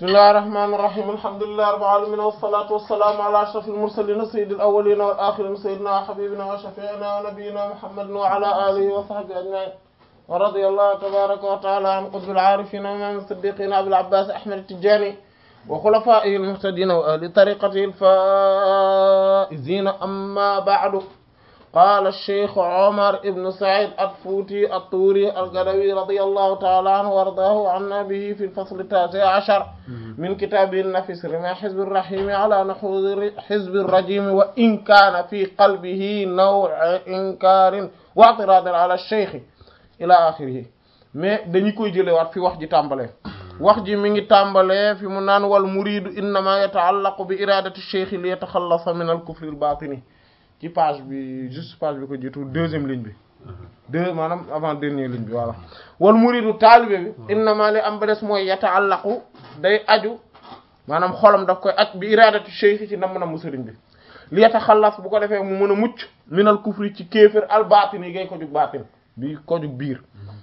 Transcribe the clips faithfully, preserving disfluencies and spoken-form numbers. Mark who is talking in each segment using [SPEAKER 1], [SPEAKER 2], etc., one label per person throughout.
[SPEAKER 1] bismillahir rahmanir rahim alhamdulillahi rabbil alamin wassalatu wassalamu ala ashrafil mursalin sayyidil awwalin wal akhirin sayyidina wa habibina wa shafi'ina wa nabiyyina muhammadin wa ala alihi wa sahbihi ajma'in wa radiyallahu tabaraka wa ta'ala an qutbil arifin wa imam as-siddiqin abil abbas ahmad at-tijani wa khulafa'ihi al-muhtadin wa ahli tariqatihi al-faizin amma ba'du. قال الشيخ عمر بن سعيد الفوتي الطوري القروي رضي الله تعالى عنه وارضاه عنا به في الفصل التاسع عشر من كتابه النفس رمى حزب الرحيم على نحوذ حزب الرجيم وإن كان في قلبه نوع إنكار واعتراض على الشيخ إلى آخره. mais dañu koy jëlewaat fi wax ji tàmbalee wax ji mi ngi tàmbalee fi mu naan wal muridu innama yata'allaqu bi iradati ash-shaykh li yatakhallasa min al-kufr al-batini ci page bi juste page bi ko jiitu deuxième ligne bi deux maanaam avant dernière ligne bi voilà. wal muridu taalibe bi innama li am ba des mooy yata'allaqu day aju maanaam xolam daf koy aj bi iradati shaykh ci nam nam sëriñ bi li yataxallas bu ko defee mu mën a mucc minal kufri ci kéefër al batin yi ngay ko jug batin bi ko jug biir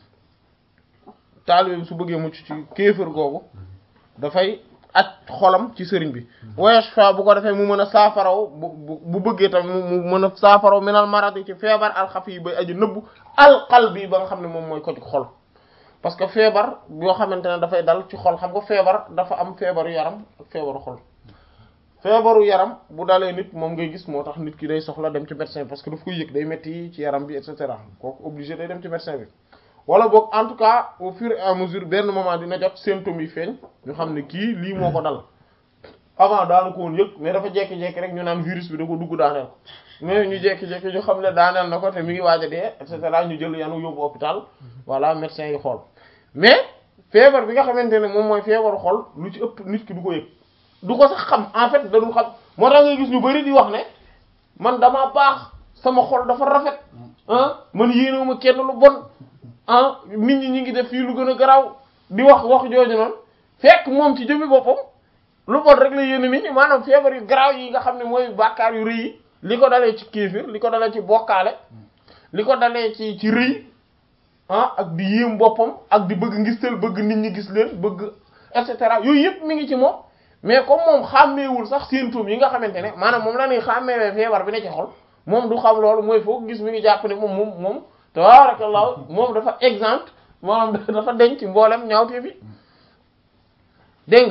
[SPEAKER 1] taalibe bi su bëggee mucc ci kéefër googu dafay aj xolam ci sëriñ bi wayashfa bu ko defee mu mën a saafaraw bu bu bëggee tamit mu mën a saafaraw minal maradi ci feebar alxafi yi bay aju nëbbu alqalbi ba nga xam ne moom mooy ko ci xol parce que feebar yoo xamante ne dafay dal ci xol xam nga feebar dafa am feebaru yaram ak feebaru xol feebaru yaram bu dalee nit moom ngay gis moo tax nit ki day soxla dem ci médecin parce que daf koy yëg day metti ci yaram bi et cetera kooku obligé day dem ci médecin bi wala boog en tout cas au fur et à mesure benn moment dina jot symptômes yi feeñ ñu xam ne kii lii moo ko dal avant daanu ko woon yëg mais dafa jekki-jekki rek ñu naan virus bi da ko dugg daaneel mais ñu jekki-jekki ñu xam ne daaneel na ko te mi ngi waaj a dee et cetera ñu jël yanu yóbbu hôpital voilà médecin yi xool mais feebar bi nga xamante ne moom mooy feebaru xol lu ci ëpp nit ki du ko yëg du ko sax xam en fait da du xam moo tax ngay gis ñu bari di wax ne man damaa baax sama xol dafa rafet ah man yéenewuma kenn lu bon ah nit ñi ñi ngi def fii lu gën a garaaw di wax wax jooju noonu fekk moom ci jëmmi boppam lu bon rek la yéene nit ñi maanaam feebar yu garaaw yi nga xam ne mooy bàkkaar yu rëy yi li ko dalee ci kéefir li ko dalee ci bokkaale li ko dalee ci ci rëy ah ak di yéem boppam ak di bëgg ngistal bëgg nit ñi gis leen bëgg et cetera yooyu yëpp mi ngi ci moom mais comme moom xàmmeewul sax symptômes yi nga xamante ne maanaam moom la ñuy xàmmeewee feebar bi ne ci xol moom du xam loolu mooy foog gis mi ngi jàpp ne moom moom moom tabarakallah moom dafa exemple maanaam dafa denc mboolem ñaawte bi dégg nga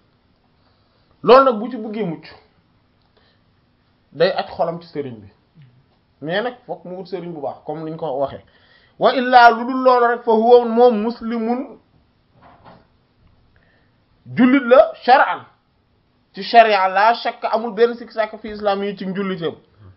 [SPEAKER 1] loolu nag bu ci bëggee mucc day aj xolam ci sëriñ bi mais nag fokk mu wut sëriñ bu baax comme niñ ko waxee wa illaa lu dul loolu rek fa huwa moom muslimun jullit la shar'an ci sharia la shakk amul benn sikk sàkk fi islam yi ci njullitam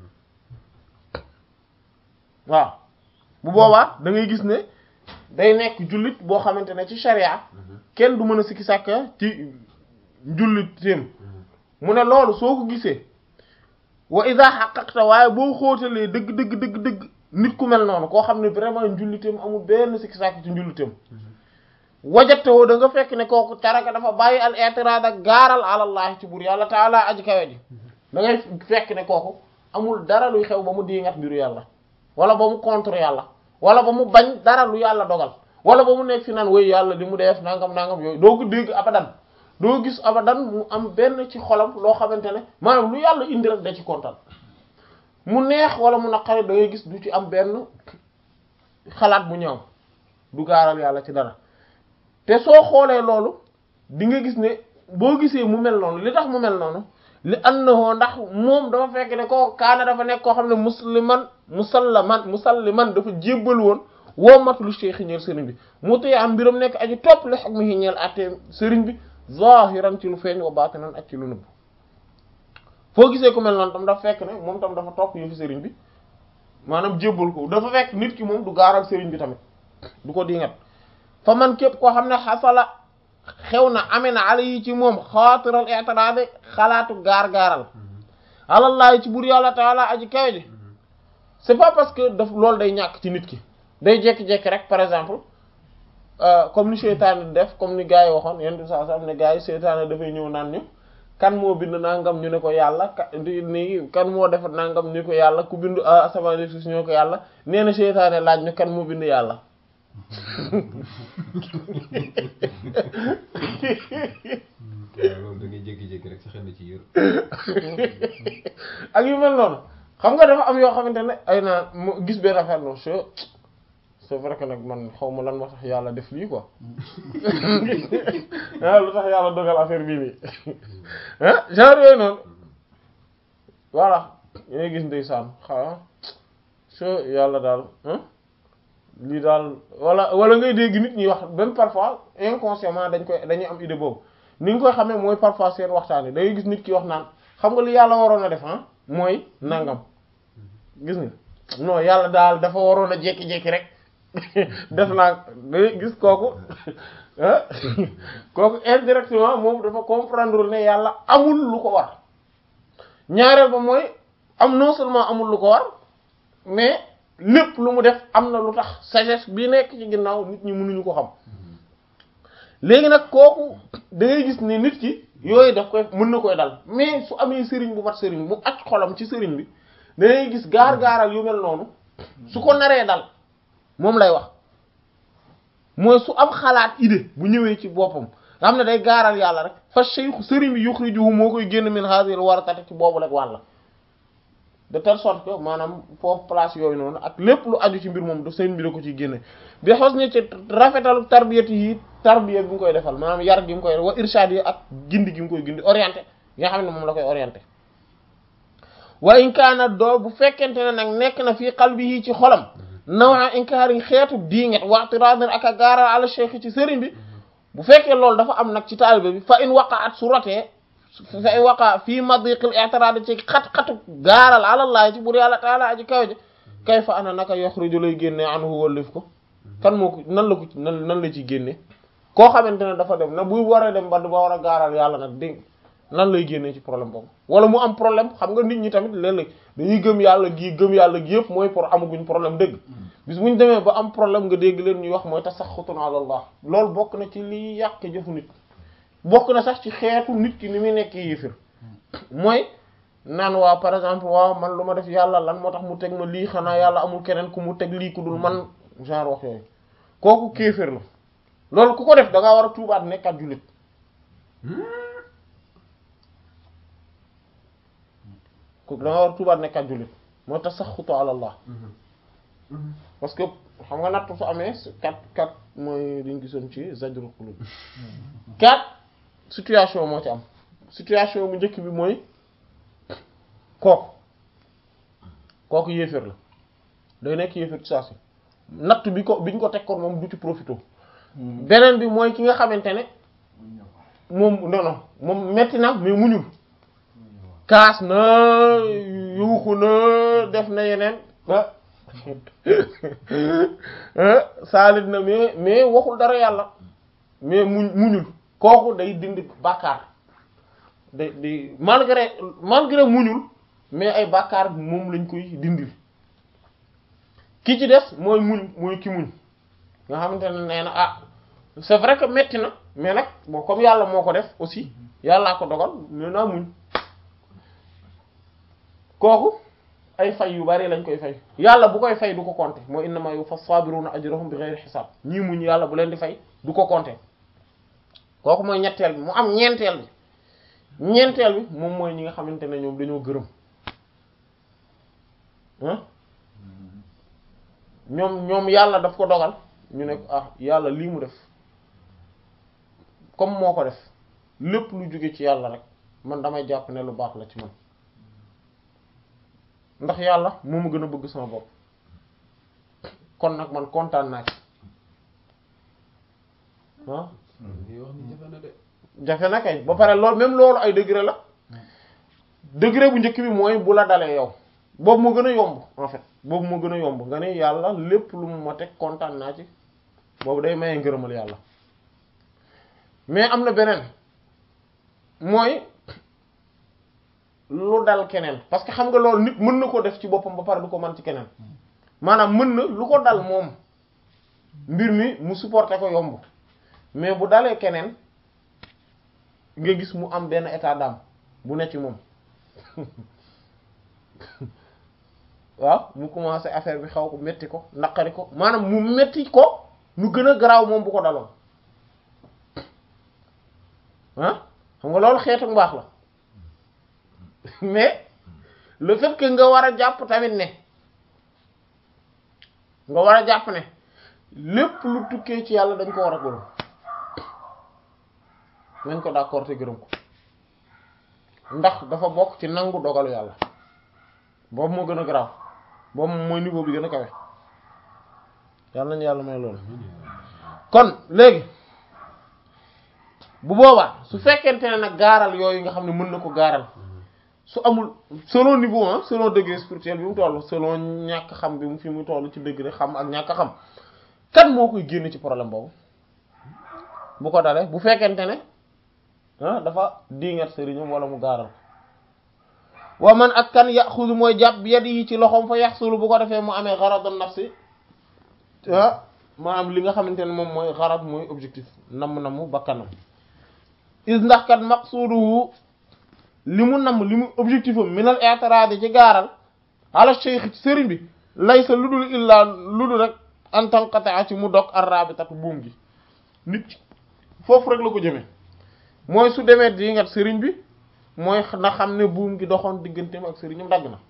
[SPEAKER 1] waaw bu boobaa da ngay gis ne day nekk jullit boo xamante ne ci sharia kenn du mën a sikki sàkk ci njulliteem mu ne loolu soo ko gisee wa iza haqqaqta waaye boo xóotalee dëgg dëgg dëgg dëgg nit ku mel noonu koo xam ne vraiment njulliteem amul benn sikki sàkk ci njulliteem wajatoo da nga fekk ne kooku taraka dafa bàyyi al i'tirad ak gaaral alallahi ci buur yàlla taala aji kawe ji da ngay fekk ne kooku amul dara luy xew ba mu diingat mbiru yàlla wala ba mu contre yàlla wala ba mu bañ dara lu yàlla dogal wala ba mu nekk fi naan woy yàlla li mu def nangam nangam yooyu doo ko dégg abadan doo gis abadan mu am benn ci xolam loo xamante ne maanaam lu yàlla indi rek da ci kontaan mu neex wala mu naqari da ngay gis du ci am benn xalaat bu ñaaw du gaaral yàlla ci dara te soo xoolee loolu di nga gis ne boo gisee mu mel noonu li tax mu mel noonu li annahu ndax moom dafa fekk ne koo kaana dafa nekk koo xam ne musliman musallaman musalliman dafa jébbal woon woo matul cheikh ñeel sëriñ bi mu teye am mbiram nekk aji topp li hukmi yi ñeel àtte sëriñ bi zahiran ci lu feeñ wa batinan ak ci lu nëbb foo gisee ku mel noonu tam dafa fekk ne moom tam dafa topp yëfi sëriñ bi maanaam jébbal ko dafa fekk nit ki moom du gaaral sëriñ bi tamit du ko dingat fa man képp koo xam ne xasala xew na amee na ala yi ci moom xaatiral i'tirad xalaatu gaar-gaaral alallahi ci buur yàlla taala aji kawe ji c'est pas parce que daf loolu day ñàkk ci nit ki day jekki-jekki rek par exemple comme ni seytaane def comme ni gars yi waxoon yéen di saa sam ne gars yi seytaane dafay ñëw naan ñu kan moo bind nangam ñu ne ko yàlla ka ni kan moo def nangam ñu ko yàlla ku bind asamaan suuf ñoo ko yàlla nee na seytaane laaj ñu kan moo bind yàlla
[SPEAKER 2] waaw loolu da ngay jékki-jékki rek sa xel na ci yër.
[SPEAKER 1] ak yu mel noonu xam nga dafa am yoo xamante ne ay naa mu gis benn affaire no c'est c'est vrai que nag man xaw ma lan moo tax yàlla def lii quoi ah lu tax yàlla dogal affaire bii nii ah genre yooyu noonu voilà yooyu gis ndeysaan xaw c'est yàlla daal lii daal wala wala ngay dégg nit ñi wax même parfois inconsciemment dañ koy dañuy am idée boobu ni nga koy xamee mooy parfois seen waxtaan yi da ngay gis nit ki wax naan xam nga li yàlla waroon a def ah mooy nangam gis nga non yàlla daal dafa waroon a jékki-jékki rek def naa day gis kooku ah kooku indirectement moom dafa comprendre ne yàlla amul lu ko war ñaareel ba mooy am non seulement amul lu ko war mais lépp lu mu def am na lu tax sagesse bi nekk ci ginnaaw nit ñi mënuñu ko xam léegi nag kooku da ngay gis ne nit ki yooyu daf koy mën na koy dal mais su amee sëriñ bu mat sëriñ bu aj xolam ci sëriñ bi da ngay gis gaar-gaaral yu mel noonu su ko naree dal moom lay wax mooy su am xalaat idée bu ñëwee ci boppam nga xam ne day gaaral yàlla rek fa shaykhu sëriñ bi yuxrijuhu moo koy génn min hadhihi waratati ci boobu rek wàlla de telle sorte que maanaam foofu place yooyu noonu ak lépp lu aju ci mbir moom da sëriñ bi da ko ciy génne bi xos ni ci rafetalu tarbiyati yi tarbiya bi mu koy defal maanaam yar gi mu koy wa irshad yi ak gindi gi mu koy gindi orienté nga xam ne moom la koy orienté wa in kaana doo bu fekkente ne nag nekk na fii qalbihi ci xolam nawaa inkaari xeetu diinget waxtiradan ak a gaaral ala cheikh ci sëriñ bi bu fekkee loolu dafa am nag ci taalibe bi fa in waqaat su rotee fa in waqa fii madiqil i'tirad ci xat-xatu gaaral àlallaahi ci bur yàlla taala aji kaw ji kay fa ana naka yaxruju lay génne anhu wallif ko kan moo ko nan la ko nan nan la ci génne koo xamante ne dafa dem na bu war a dem ba ba war a gaaral yàlla nag dégg nan lay génnee ci problème boobu wala mu am problème xam nga nit ñi tamit léeg-léeg dañuy gëm yàlla gi gëm yàlla gi yëpp mooy pour amaguñ problème dëgg bis bu ñu demee ba am problème nga dégg leen ñuy wax mooy tasaxutun ala Allah loolu bokk na ci liy yàq jëfu nit bokk na sax ci xeetu nit ki ni muy nekk yéefir mooy naan waa par exemple waaw man lu ma def yàlla lan moo tax mu teg ma lii xanaa yàlla amul keneen ku mu teg lii ku dul man genre wax yooyu kooku kéefir la loolu ku ko def da ngaa war a tuubaat nekkaat jullit ku da ngaa war a tuubaat nekkaat jullit moo tax sax xutu ala Allah parce que xam nga natt su amee quatre quatre mooy liñ gisoon ci zajrul qulub quatre situation moo ci am situation bu njëkk bi mooy kooku kooku yéeféer la day nekk yéeféer ci saa si natt bi ko biñ ko teg ko moom du ci profité beneen bi mooy ki nga xamante ne moom non non moom metti na mais muñul kaas na yuuxu na def na yeneen saalit na mais mais waxul dara yàlla mais muñ muñul kooku day dindi bàkkaar day day malgré malgré muñul mais ay bàkkaar moom lañ koy dindil ki ci des mooy muñ mooy ki muñ nga xamante ne nee na ah c'est vrai que metti na mais nag bon comme yàlla moo ko def aussi yàllaa ko dogal nee naa muñ kooku ay fay yu bari lañ koy fay yàlla bu koy fay du ko compter mooy innama yuwaffa sabiruna ajrahum bi ghayri hisab ñii muñ yàlla bu leen di fay du ko compter kooku mooy ñetteel bi mu am ñeenteel bi ñeenteel bi moom mooy ñi nga xamante ne ñoom dañoo gërëm ah ñoom ñoom yàlla daf ko dogal ñu ne ah yàlla lii mu def comme moo ko def lépp lu jóge ci yàlla rek man damay jàpp ne lu baax la ci man ndax yàlla moo ma gën a bëgg sama bopp kon nag man kontaan naa ci ah jafe na kay ba pare loolu même loolu ay degré la degré bu njëkk bi mooy bu la dalee yow boobu moo gën a yomb en fait boobu moo gën a yomb nga ne yàlla lépp lu mu ma teg kontaan naa ci boobu day maye ngërëmal yàlla mais am na beneen mooy lu dal keneen parce que xam nga loolu nit mën na ko def ci boppam ba pare du ko mën ci keneen maanaam mën na lu ko dal moom mbir mi mu supporter ko yomb mais bu dalee keneen nga gis mu am benn état d'âme bu ne ci moom waaw mu commencé affaire bi xaw ko metti ko naqari ko maanaam mu metti ko nu gën a garaaw moom bu ko daloon ah xam nga loolu xeetu mbaax la mais le fait que nga war a jàpp tamit ne nga war a jàpp ne lépp lu tukkee ci yàlla dañ ko war a gërëm nañ ko d'accord te gërëm ko ndax dafa bokk ci nangu dogalu yàlla boobu moo gën a garaaw boobu mooy niveau bi gën a kawe yàlla nañu yàlla may loolu kon léegi bu boobaa su fekkente ne nag gaaral yooyu nga xam ne mën na ko gaaral su amul selon niveau ah selon degré spirituel bi mu toll selon ñàkk xam bi mu fi mu toll ci degré xam ak ñàkk xam kan moo koy génn ci problème boobu bu ko dalee bu fekkente ne ah dafa diingat sëriñam wala mu gaaral ko wa man ak kan yaxudu mooy jàpp bi yadi yi ci loxoom fa yaxsulu bu ko defee mu amee gharadun nafsi ah maanaam li nga xamante ne moom mooy gharad mooy objectif namm namm bakkanam is ndax kat maqsuduhu li mu namm li mu objectif am minal i'tirad ci gaaral ala cheikh ci sëriñ bi laysa lu dul illaa lu dul rek an tanqata'a ci mu dog ar-rabitatu buum gi nit foofu rek la ko jëmee mooy su demee di ngat sëriñ bi mooy na xam ne buum gi doxoon digganteem ak sëriñam dagg na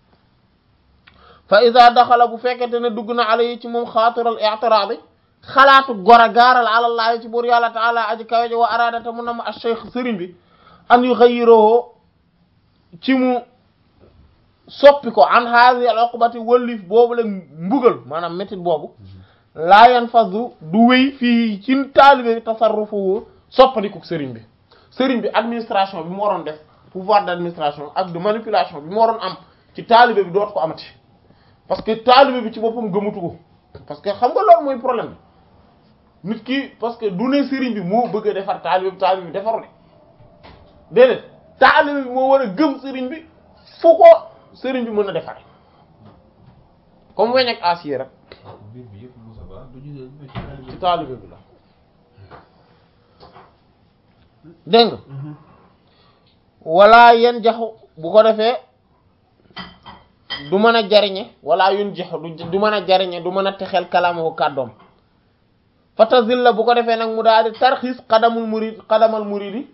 [SPEAKER 1] fa iza daxala bu fekkente ne dugg na ala yi ci moom xaatiral i'tirad xalaatu gor a gaaral àlallaahi ci buur yàlla taala aji kawe ji wa aradata mu nam al cheikh sëriñ bi an yughayyiruhu ci mu soppi ko an haadi al uqbati wëllif boobu la mbugal maanaam métit boobu laa yanfazu du wéy fii ci taalibe tasarrufu soppandikuk sëriñ bi sëriñ bi administration bi mu waroon def pouvoir d'administration ak de manipulation bi mu waroon am ci taalibe bi doot ko amati parce que taalibe bi ci boppam gëmatu ko parce que xam nga loolu mooy problème bi nit ki parce que du ne sëriñ bi moo bëgg a defar taalibe bi taalibe bi defaru ne déedéet taalibe bi moo war a gëm sëriñ bi fu ko sëriñ bi mën a defare comme weñ ak acier rek
[SPEAKER 2] mbir bi yëpp Moussa Ba du ñu
[SPEAKER 1] ci taalibe bi la dégg nga wala yen jaxu bu ko defee du mën a jariñe wala yun jaxu du mën a jariñe du mën a texeel kalaamahu kàddoom fatazil la bu ko defee nag mu daal di tarxiis xadamul murid xadamal muridi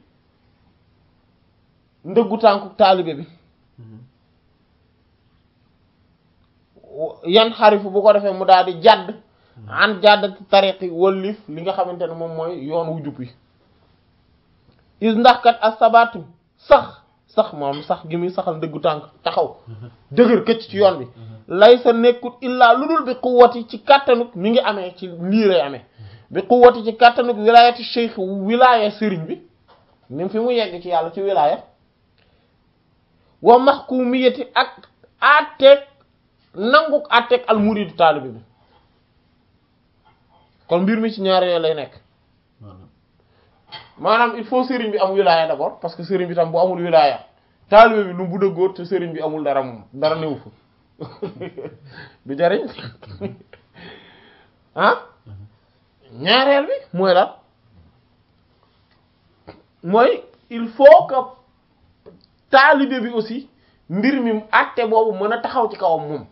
[SPEAKER 1] ndëggu tànku taalibe bi yan xarifu bu ko defee mu daal di jàdd an jàdd tariqi wëllif li nga xamante ne moom mooy yoon wu jub wi is ndax kat as-sabatu sax sax moom sax gi muy saxal ndëggu tànk taxaw dëgër këcc ci yoon bi lay sa nekkut illaa lu dul bi quwwati ci kàttanuk mi ngi amee ci lii lay amee bi quwwati ci kàttanuk wilayati cheikh wilaya sëriñ bi ni fi mu yegg ci yàlla ci wilaya wa mahkumiyati ak àtteeg nanguk àtteeg al muridu taalibe bi kon mbir mi ci ñaar yooyu lay nekk maanaam il faut sëriñ bi am wilaya d'abord parce que sëriñ bi tam bu amul wilaya taalibe bi lu bu dëggoot te sëriñ bi amul dara moom dara newu fa du jariñ ah ñaareel bi mooy lan mooy il faut que taalibe bi aussi mbir mi àtte boobu mën a taxaw ci kawam moom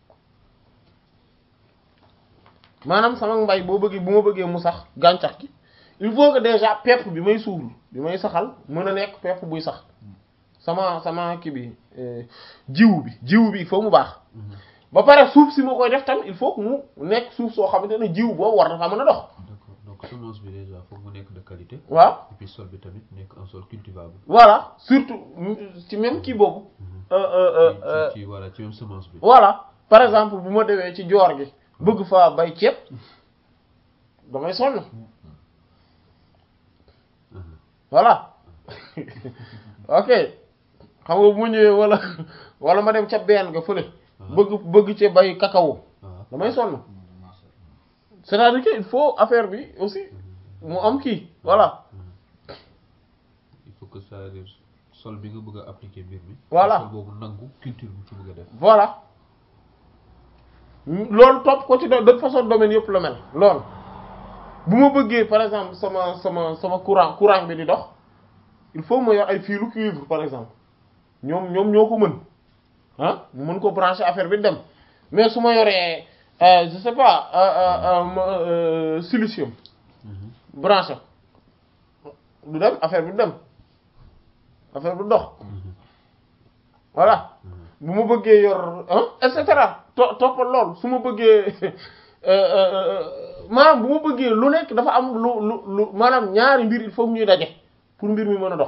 [SPEAKER 1] maanaam sama mbay boo bëggee bu ma bëggee mu sax gàncax gi il faut que déjà pepp bi may suul bi may saxal mën a nekk pepp buy sax sama sama kii bi jiwu bi jiwu bi il faut mu baax ba pare suuf si ma koy def tam il faut que mu nekk suuf soo xamante ne jiwu boobu war dafa mën a dox.
[SPEAKER 2] D'accord donc semence bi déjà faut mu nekk de qualité.
[SPEAKER 1] waaw
[SPEAKER 2] et puis sol bi tamit nekk un sol cultivable.
[SPEAKER 1] voilà surtout ci même kii boobu.
[SPEAKER 2] ci ci voilà ci même semence bi.
[SPEAKER 1] voilà par exemple bu ma demee ci joor gi bëgg faa bay ceeb damay sonn. voilà ok xam nga bu ma ñëwee wala wala ma dem ca benn nga fële bëgg bëgg ci bay cacao damay sonn c'est-à-dire que il faut affaire bi aussi mu am kii voilà
[SPEAKER 2] il faut que ça sol bi nga bëgg a appliquer mbir mi
[SPEAKER 1] voilà
[SPEAKER 2] sol boobu nangu culture bi ci bëgg a def
[SPEAKER 1] voilà loolu topp ko ci de toute façon domaine yëpp la mel loolu bu ma bëggee par exemple sama sama sama courant courant bi di dox il faut ma yor ay filu cuivre par exemple ñoom ñoom ñoo ko mën ah mu mën ko brancher affaire bi dem mais su ma yoree je sais pas silicium branché du dem affaire bi dem affaire bu dox voilà bu ma bëggee yor et cetera to toppal lool su ma bëggee maanaam bu ma bëggee lu nekk dafa am lu lu lu maanaam ñaari mbir il faut ñuy daje pour mbir mi mën a dox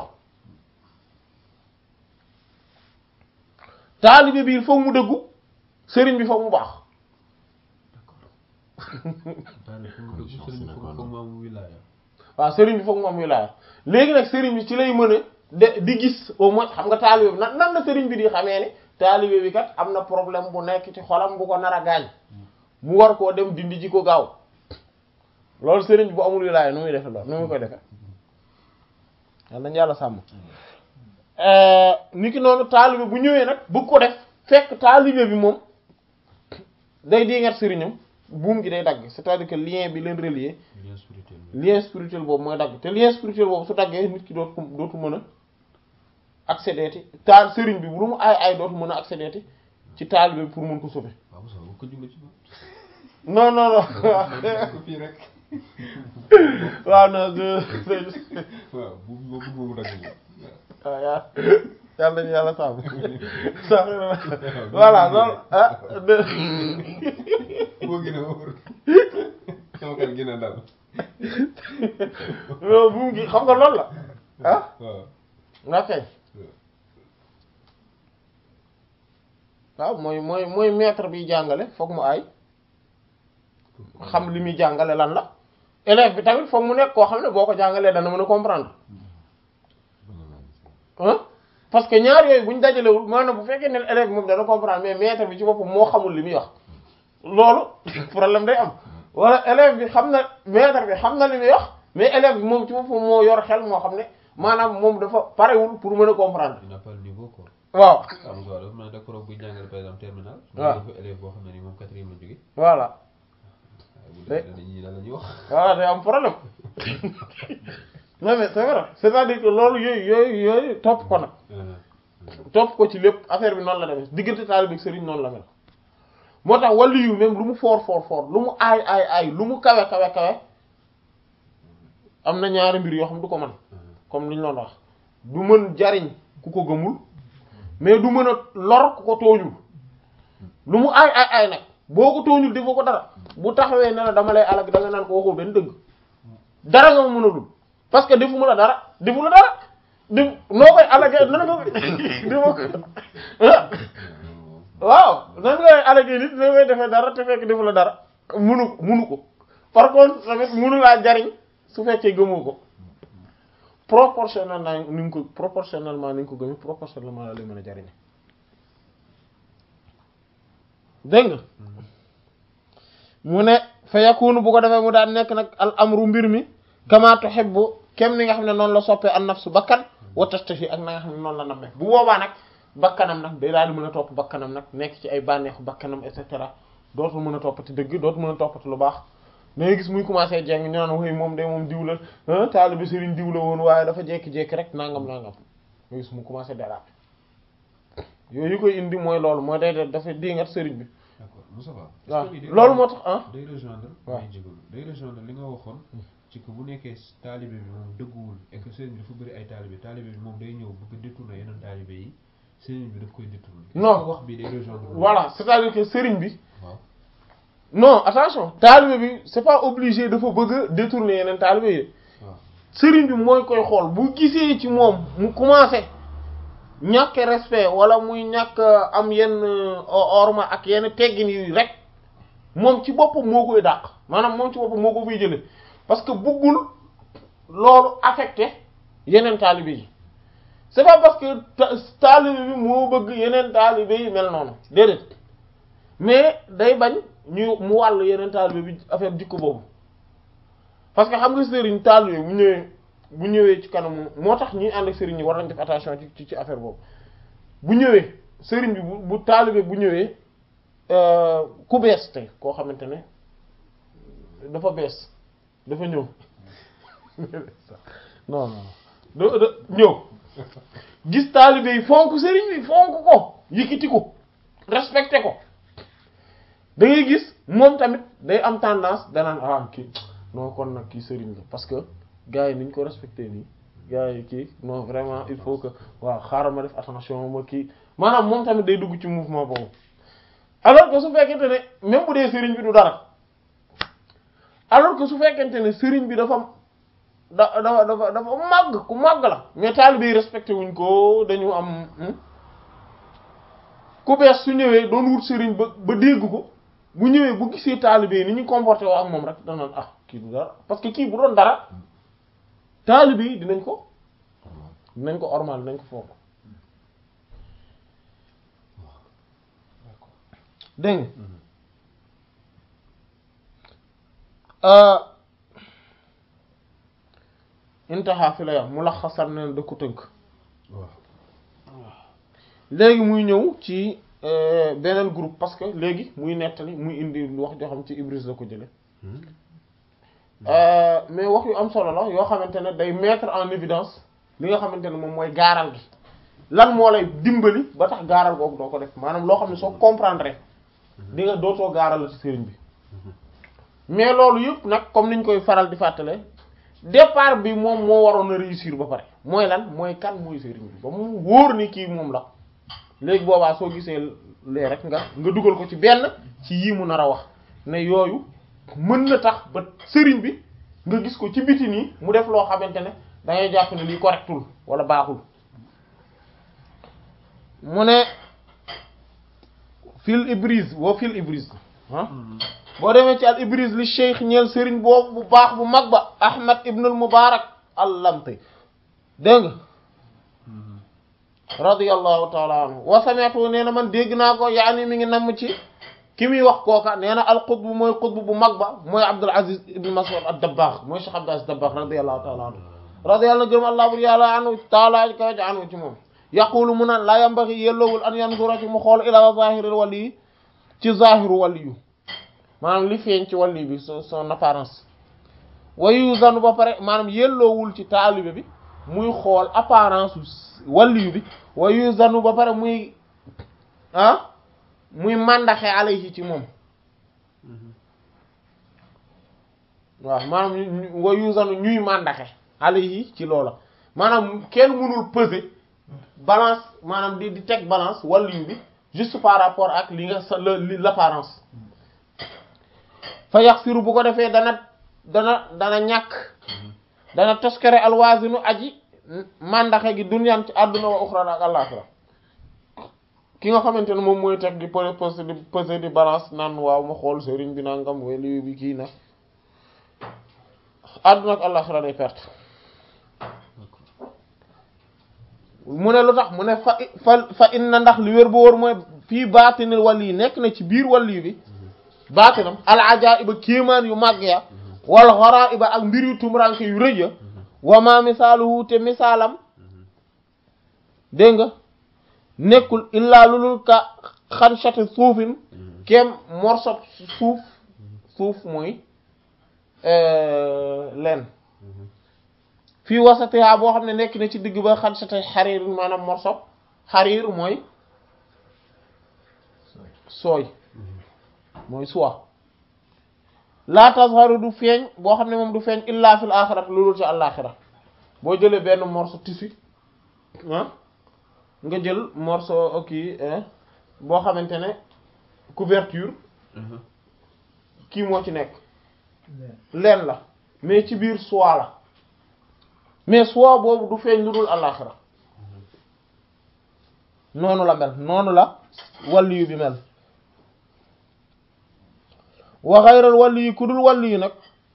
[SPEAKER 1] taalibe bi il faut mu dëggu sëriñ bi foog mu baax waaw sëriñ bi foog mu am wilaaya léegi nag sëriñ bi ci lay mën a de di gis au moins xam nga taalibe bi nan nan la sëriñ bi di xamee ne taalibe bi kat am na problème bu nekk ci xolam bu ko nar a gaañ mu war koo dem dindi ji ko gaaw loolu sëriñ bi bu amul wilaaya nu muy defe loolu nu muy koy defe yal nañu yàlla sàmm ni ki noonu taalibe bu ñëwee nag bëgg ko def fekk taalibe bi moom day dingat sëriñam buum gi day dagg c'est-à-dire que lien bi leen relier
[SPEAKER 2] lien spirituel
[SPEAKER 1] lien spirituel boobu mooy dagg te lien spirituel boobu su daggee nit ki dootu dootu mën a accéder ti taal sëriñ bi lu mu aay aay dootu mën a accéder ti ci taalibe bi pour mën ko sauver non non non waaw non
[SPEAKER 2] waaw bu bu bu dagg
[SPEAKER 1] waaw yaa yàlla nañu yàlla sàmm sax voilà loolu ah
[SPEAKER 2] boo gën a wóor sama kan gën a dal
[SPEAKER 1] bu mu gi xam nga loolu la ah nga kay waaw mooy mooy mooy maître bi jàngale foog mu aay xam li muy jàngale lan la élève bi tamit foog mu nekk koo xam ne boo ko jàngalee dana mën a comprendre ah parce que ñaar yooyu bu ñu dajalewul maanaam bu fekkee ne élève bi moom dana comprendre mais maître bi ci boppam moo xamul li muy wax loolu problème day am wala élève bi xam na maître bi xam na li muy wax mais élève bi moom ci boppam moo yor xel moo xam ne maanaam moom dafa parewul pour mën a comprendre.
[SPEAKER 2] il n'a pas le niveau quoi.
[SPEAKER 1] waaw.
[SPEAKER 2] am nga dafa mel ne d'accord buy jàngale par exemple terminal.
[SPEAKER 1] waaw
[SPEAKER 2] dafa élève boo xam ne ni moom quatrième la jógee.
[SPEAKER 1] voilà.
[SPEAKER 2] dañuy lan la ñuy wax.
[SPEAKER 1] voilà day am problème non mais c'est vrai c'est-à-dire que loolu yooyu yooyu yooyu topp ko nag. topp ko ci lépp affaire bi noonu la demee diggante taalibe ak sëriñ noonu la mel. moo tax wàllu yu même lu mu foor foor foor lu mu aay aay aay lu mu kawe kawe kawe am na ñaari mbir yoo xam du ko mën comme li ñu doon wax du mën jariñ ku ko gëmul mais du mën a lor ku ko tooñul lu mu aay aay aay nag boo ko tooñul defoo ko dara bu taxawee ne la dama lay alag da nga naan ko waxoo benn dëgg dara nga ma mënalul parce que defu ma la dara defu la dara def noo koy alagee nan nga koy defoo ko waaw nan ngay alagee nit nan ngay defee dara te fekk defu la dara munu munu ko par contre tamit munu laa jariñ su fekkee gëmoo ko proportionnellement ni nga ko proportionnellement ni nga ko gëmee proportionnellement la lay mën a jariñ dégg nga mu ne fa yakunu bu ko defee mu daan nekk nag al amru mbir mi kama tuhibbu kem ni nga xam ne noonu la soppee an nafsu bakkan wa tashtahi ak na nga xam ne noonu la nammee bu boobaa nag bakkanam nag day daal di mën a topp bakkanam nag nekk ci ay bànneexu bakkanam et cetera dootul mën a toppati dëgg dootul mën a toppati lu baax da ngay gis muy commencé jeng ñu naan waxy moom day moom diw la taalibe sëriñ diw la woon waaye dafa jékki-jékki rek nangam nangam nga gis mu commencé déraper yooyu yu koy indi mooy loolu mooy day def dafa dingat sëriñ bi.
[SPEAKER 2] d'accord Moussa Ba.
[SPEAKER 1] waaw loolu moo tax ah.
[SPEAKER 2] day rejoindre.
[SPEAKER 1] waaw
[SPEAKER 2] day jégalu day rejoindre li nga waxoon. ci que bu nekkee taalibe bi moom dëgguwul et que sëriñ bi dafa bëri ay taalibe taalibe bi moom day ñëw bëgg détourner yeneen taalibe yi sëriñ bi daf koy détourner.
[SPEAKER 1] non
[SPEAKER 2] wax bi day rejoindre.
[SPEAKER 1] voilà c'est-à-dire que sëriñ bi.
[SPEAKER 2] waaw.
[SPEAKER 1] non attention taalibe bi c'est pas obligé dafa bëgg a détourner yeneen taalibe yi.
[SPEAKER 2] waaw
[SPEAKER 1] sëriñ bi mooy koy xool bu gisee ci moom mu commencé ñàkk respect wala muy ñàkk am yenn orma ak yenn teggin yi rek moom ci boppam moo koy dàq maanaam moom ci boppam moo ko fiy jëlee parce que bëggul loolu affecté yeneen taalibe yi c'est pas parce que taalibe bi moo bëgg yeneen taalibe yi mel noonu déedéet mais day bañ ñu mu wàll yeneen taalibe bi affaire jikko boobu parce que xam nga sëriñ taalibe bu ñëwee bu ñëwee ci kanamu moo tax ñuy ànd ak sëriñ ñi war nañ def attention ci ci affaire boobu bu ñëwee sëriñ bi bu bu taalibe bu ñëwee ku bees tey koo xamante ne dafa bees dafa ñëw non non da da ñëw gis taalibe yi fonk sëriñ bi fonk ko yëkkati ko respecté ko da ngay gis moom tamit day am tendance danaan ah kii non kon nag kii sëriñ la parce que gars yi niñ ko respecté nii gars yi kii non vraiment il faut que waaw xaaral ma def attention ma kii maanaam moom tamit day dugg ci mouvement boobu alors que su fekkente ne même bu dee sëriñ bi du dara alors que su fekkente ne sëriñ bi dafa da dafa dafa dafa màgg ku màgg la mais taalibe yi respecté wuñ ko dañu am ku bees su ñëwee doon wut sëriñ ba ba dégg ko bu ñëwee bu gisee taalibe yi ni ñu comporté woo ak moom rek dana ah kii du dara parce que kii bu doon dara taalibe yi dinañ ko dinañ ko ormal dinañ ko fonk dégg nga intaha fi la yam mu lax xasar neen da ko tënk léegi muy ñëw ci beneen groupe parce que léegi muy nettali muy indi wax joo xam ci Ibris la ko jële mais wax yu am solo la yoo xamante ne day mettre en évidence li nga xamante ne moom mooy gaaral gi lan moo lay dimbali ba tax gaaral googu doo ko def maanaam loo xam ne soo comprendre di nga dootoo gaaral la ci sëriñ bi mais loolu yëpp nag comme niñ koy faral di fàttale départ bi moom moo waroon a réussir ba pare mooy lan mooy kan mooy sëriñ bi ba mu wóor ni kii moom la léegi boobaa soo gisee lee rek nga nga dugal ko ci benn ci yii mu nar a wax ne yooyu mën na tax ba sëriñ bi nga gis ko ci biti nii mu def loo xamante ne da ngay jàpp ne lii correctul wala baaxul mu ne fil ibris woo fil ibris ah boo demee ci al ibris li cheikh ñeel sëriñ boobu bu baax bu mag ba ahmad ibnul mubarak al-lamti dégg nga radiyallahu taala anhu wa sami'tu nee na man dégg naa ko yaani mi ngi namm ci ki muy wax kooka nee na al qutb mooy qutb bu mag ba mooy abdul aziz ibn mas'ud ad-dabbagh mooy cheikh abdul aziz dabbagh radiyallahu taala anhu radiyallahu gërëm allah bur yàlla anhu taala kaw ji anhu ci moom yaqulu mu naan la yambaxi yellowul an yanzura ci mu xool ila zahiril wali ci zahiru wali yu maanaam li feeñ ci wali bi son apparence wayu zanu ba pare maanaam yelloowul ci taalibe bi muy xool apparence wali bi wayu zanu ba pare muy ah muy màndaxe alayhi ci moom waaw maanaam wayu zanu ñuy màndaxe alayhi ci loola maanaam kenn mënul peser balance maanaam di di teg balance waliyu bi juste par rapport ak li nga sa l'apparence fa yaxsiru bu ko defee dana dana dana ñàkk dana toskere alwaazinu aji mandaxe gi duniyaan ci àdduna wa uxra ak àllaaxira ki nga xamante ne moom mooy teg di pesé di pesé di balance naan waaw ma xool sëriñ bi nangam waliyu bi kii na àdduna ak àllaaxira day perte mu ne lu tax mu ne fa fa fa inna ndax li wér bu wóor mooy fii baatinil wali nekk na ci biir wali bi baatinam al ajaiba kéemaan yu màgg ya wal ghara'iba ak mbir yu tumranke yu rëy ya wa ma misaaluhu te misaalam dégg nga nekkul illaa lulul ka xanshati suufin kem morsob suuf suuf mooy leen fii wasatiha boo xam ne nekk na ci digg ba xanshati xariir maanaam morsob xariir mooy sooy mooy soie la tazharu du feeñ boo xam ne moom du feeñ illa fil axirat loolu ci àllaaxira boo jëlee benn morceau tissu ah nga jël morceau kii boo xamante ne couverture kii moo ci nekk leen la mais ci biir soie la mais soie boobu du feeñ lu dul àllaaxira noonu la mel noonu la waliyu bi mel wa xayral wali yi ku dul wali yi nag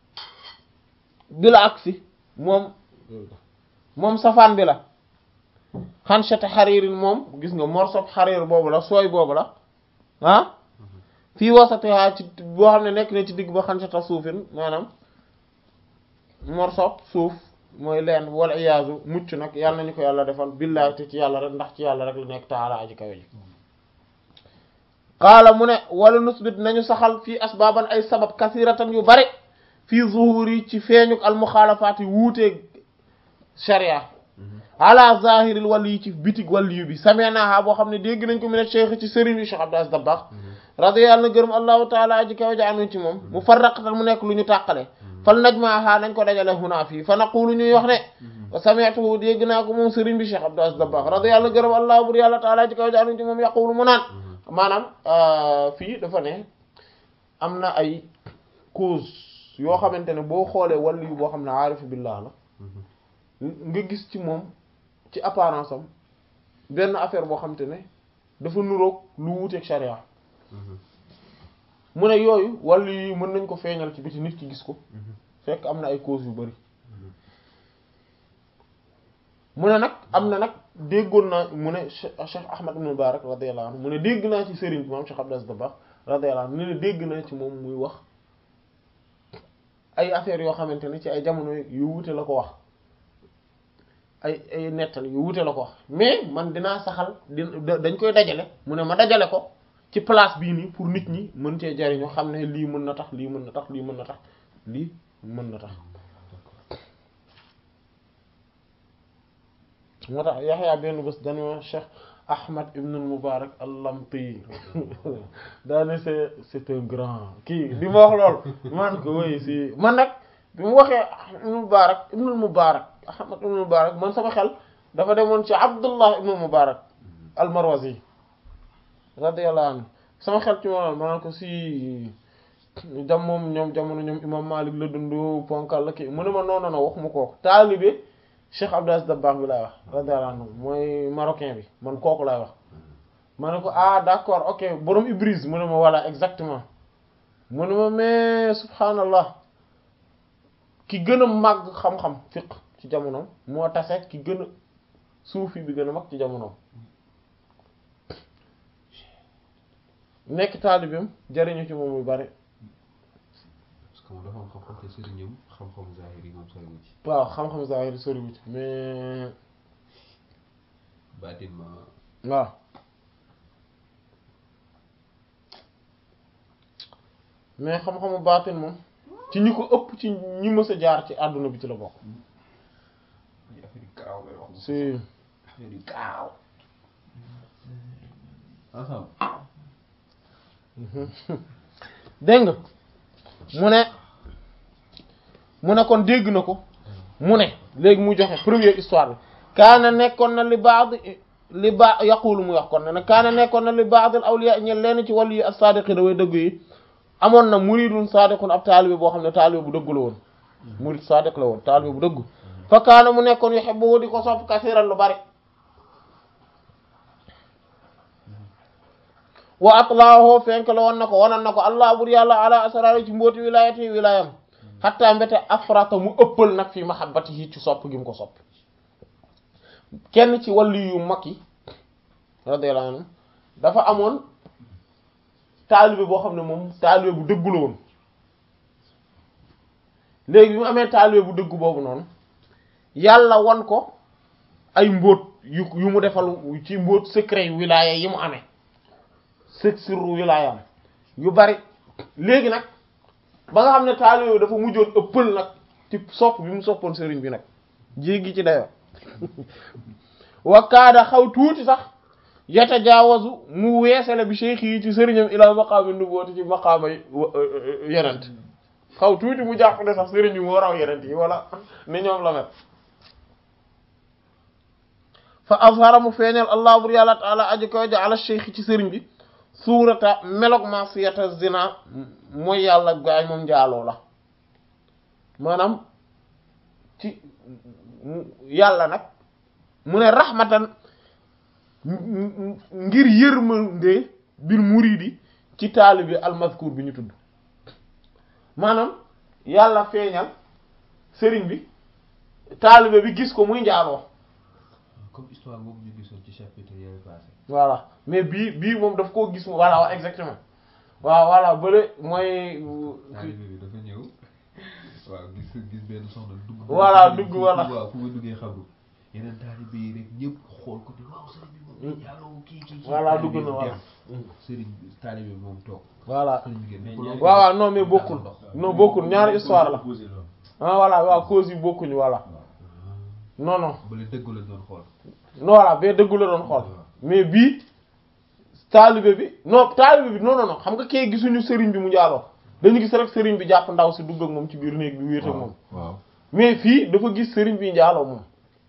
[SPEAKER 1] bi la agsi moom moom safaan bi la xanchate xariirin moom gis nga morsob xariir boobu la sooy boobu la ah fii wasatiha ci boo xam ne nekk na ci digg ba xanchata suufin maanaam morsob suuf mooy leen wal iyaazu mucc nag yàlla nañu ko yàlla defal billaahi te ci yàlla rek ndax ci yàlla rek la nekk taala aji kawe ji qaala mu ne wala nusbit nañu saxal fii asbaaban ay sabab kasiratan yu bari fii zuhuri ci feeñuk almuxaalafaat yi wuuteeg sharia ala zahiril wali yi ci bitig waliyu bi sameenaha boo xam ne dégg nañ ko mu ne cheikh ci sëriñ bi Cheikh Abdou Aziz Dabakh radiyallahu anhu gërëm allahu taala aji kaw ja anu ci moom mu farraqatan mu nekk lu ñu tàqale fal najmaaha nañ ko dajale huna fii fa naqulu ñuy wax ne wa sami'tuhu dégg naa ko moom sëriñ bi Cheikh Abdou Aziz Dabakh radiyallahu gërëm allah bur yàlla taala ci kaw jaanu ci moom yaqulu mu naan maanaam fii dafa ne am na ay cause yoo xamante ne boo xoolee wàllu yu boo xam ne aarif billah la nga gis ci moom ci apparence am benn affaire boo xamante ne dafa nuroog lu wuuteeg sharia mu ne yooyu wàllu yi mën nañ ko feeñal ci biti nit ki gis ko fekk am na ay cause yu bari mu ne nag am na nag déggoon naa mu ne Cheikh Ahmad ibn Mubarak radiyallahu anhu mu ne dégg naa ci sëriñ bi moom Cheikh Abdou Aziz Dabakh radiyallahu anhu ne dégg naa ci moom muy wax ay affaires yoo xamante ne ci ay jamono yu wuute la ko wax ay ay nettal yu wuute la ko wax mais man dinaa saxal di dañ koy dajale mu ne ma dajale ko ci place bii nii pour nit ñi mën cee jariñoo xam ne lii mën na tax lii mën na tax lii mën na tax lii mën na tax moo tax Yaxya benn bés dañoo Cheikh Ahmad ibn al-Mubarak al-Lamti daane c'est c'est un grand kii di ma wax lool man ko woy si man nag bi mu waxee ibn al-Mubarak ibn al-Mubarak Ahmad ibn al-Mubarak man sama xel dafa demoon ci Abdullah ibn al-Mubarak al-Marwazi radiyallahu anhu sama xel ci moom maanaam ko si jam moom ñoom jamono ñoom imam Malik la dund ponkal la kii mu ne ma non non non waxuma kooku taalibe Cheikh Abdou Aziz Dabakh bi laay wax radiyallahu anhu mooy marocain bi man kooku laay wax ma ne ko ah d'accord ok borom Ibris mu ne ma voilà exactement mu ne ma mais subhanallah ki gën a màgg xam-xam fiqh ci jamonoom moo tase ki gën a suufi bi gën a mag ci jamonoom nekk taalibeem jariñu ci moom bu bari
[SPEAKER 2] parce que moom dafa am xam-xam te sëriñam xam-xam zahiri yi moom soriwu ci.
[SPEAKER 1] waaw xam-xam zahiri soriwu ci mais
[SPEAKER 2] baatin ma
[SPEAKER 1] waaw mais xam-xamu baatin moom ci ñi ko ëpp ci ñi mës a jaar ci àdduna bi ci la bokk.
[SPEAKER 2] affaire yu gaaw lay wax.
[SPEAKER 1] si
[SPEAKER 2] affaire yu gaaw. ensemble.
[SPEAKER 1] dégg nga mu ne mu ne kon dégg na ko mu ne léegi mu joxe première histoire bi kaana nekkoon na li ba'd li ba yaqulu mu wax kon ne kaana nekkoon na li ba'd al awliya ñe leen ci wàllu yi as-sadiqi da way dëgg yi amoon na muridun sadiqun ab taalibe boo xam ne taalibe bu dëggu la woon murid sadiq la woon taalibe bu dëggu fa kaana mu nekkoon yuhibbu di ko sopp kasiran lu bari wa atlaahu fenk la woon na ko wanan na ko allah bur yàlla ala asrari ci mbooti wilayati wilayam hatta mbete afrata mu ëppal nag fi mahabbatihi ci sopp gi mu ko sopp kenn ci wàllu yu mag yi radiyallahu anhu dafa amoon taalibe boo xam ne moom taalibe bu dëggu la woon léegi bi mu amee taalibe bu dëggu boobu noonu yàlla wan ko ay mbóot yu yu mu defal ci mbóot secret yu wilaya yi mu amee sëg sirru wilaayam yu bari léegi nag ba nga xam ne taalibe dafa mujjoon ëppal nag ci sopp bi mu soppoon sëriñ bi nag jéggi ci dayo wakkaada xaw tuuti sax yata jaawazu mu weesale bi cheikh yi ci sëriñam ila maqaami nubuwwati ci maqaamay yenent xaw tuuti mu jàpp ne sax sëriñ bi moo raw yenent yi wala ni ñoom la mel fa azhara mu feeñal allah bur yàlla taala aji koy ja ala cheikh ci sëriñ bi suurata melog masiyata zina mooy yàlla gaay moom njaaloo la maanaam ci yàlla nag mu ne rahmatan ngir yërmande bil muridi ci taalibi almazkur bi ñu tudd maanaam yàlla feeñal sëriñ bi taalibe bi gis ko muy njaaloo
[SPEAKER 2] comme histoire boobu ñu gisoon ci chapitre yooyu passé.
[SPEAKER 1] voilà mais bii bii moom daf koo gis voilà waaw exactement waaw voilà bële mooy.
[SPEAKER 2] taalibe bi dafa ñëw waaw gis gis benn soxna dugg.
[SPEAKER 1] voilà dugg voilà
[SPEAKER 2] waaw fu muy duggee xabru yeneen taalibe yi rek ñëpp xool ko ni waaw sëriñ bi moom day yàlla kii kii.
[SPEAKER 1] voilà dugg na waaw
[SPEAKER 2] sëriñ taalibe bi moom toog.
[SPEAKER 1] voilà waaw waaw non mais bokkul non bokkul ñaari histoire la ah voilà waaw cause yi bokkuñu voilà non non.
[SPEAKER 2] bële dëggu la doon xool.
[SPEAKER 1] non voilà bee dëggu la doon xool mais bii taalibe bi non taalibe bi non non non xam nga kee gisuñu sëriñ bi mu njaaloo dañu gis rek sëriñ bi jàpp ndaw si dugg ak moom ci biir néeg bi wéet ak moom
[SPEAKER 3] waaw
[SPEAKER 1] mais fii dafa gis sëriñ bi njaaloo moom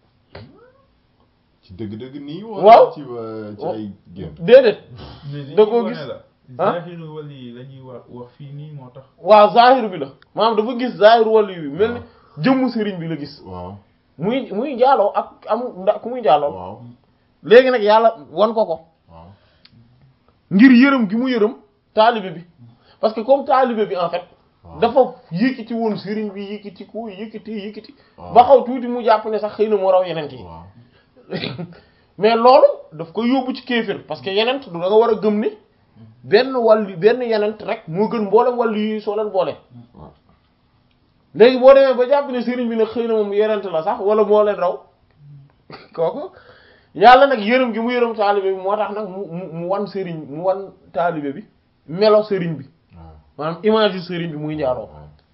[SPEAKER 3] ci dëgg-dëgg nii
[SPEAKER 1] waaw
[SPEAKER 3] ci ci ay gént
[SPEAKER 1] déedéet
[SPEAKER 4] mais li
[SPEAKER 1] da
[SPEAKER 4] ñuy
[SPEAKER 1] koo
[SPEAKER 4] wane
[SPEAKER 1] gis
[SPEAKER 4] la
[SPEAKER 1] ah
[SPEAKER 4] zaahiru wali yi la ñuy wax wax fii nii moo tax
[SPEAKER 1] waaw zaahiru bi la maanaam dafa gis zaahiru wàllu yi mel ni jëmmu sëriñ bi la gis
[SPEAKER 3] waaw
[SPEAKER 1] muy muy njaaloo ak am nda ku muy njaaloo
[SPEAKER 3] waaw
[SPEAKER 1] léegi nag yàlla wan ko ko
[SPEAKER 3] waaw
[SPEAKER 1] ngir yërëm gi mu yërëm taalibe bi parce que comme taalibe bi en fait dafa yëkkati woon sëriñ bi yëkkati ko yëkkati yëkkati ba xaw tuuti mu jàpp ne sax xëy na moo raw yenent yi
[SPEAKER 3] waaw
[SPEAKER 1] mais loolu daf ko yóbbu ci kéefër parce que yenent du da nga war a gëm ni benn wàll benn yenent rek moo gën mboolem wàll yi soo leen boole léegi boo demee ba jàpp ne sëriñ bi nag xëy na moom yenent la sax wala moo leen raw kooku yàlla nag yërëm gi mu yërëm taalibe bi moo tax nag mu mu mu wan sëriñ mu wan taalibe bi melo sëriñ bi maanaam image yu sëriñ bi muy njaaloo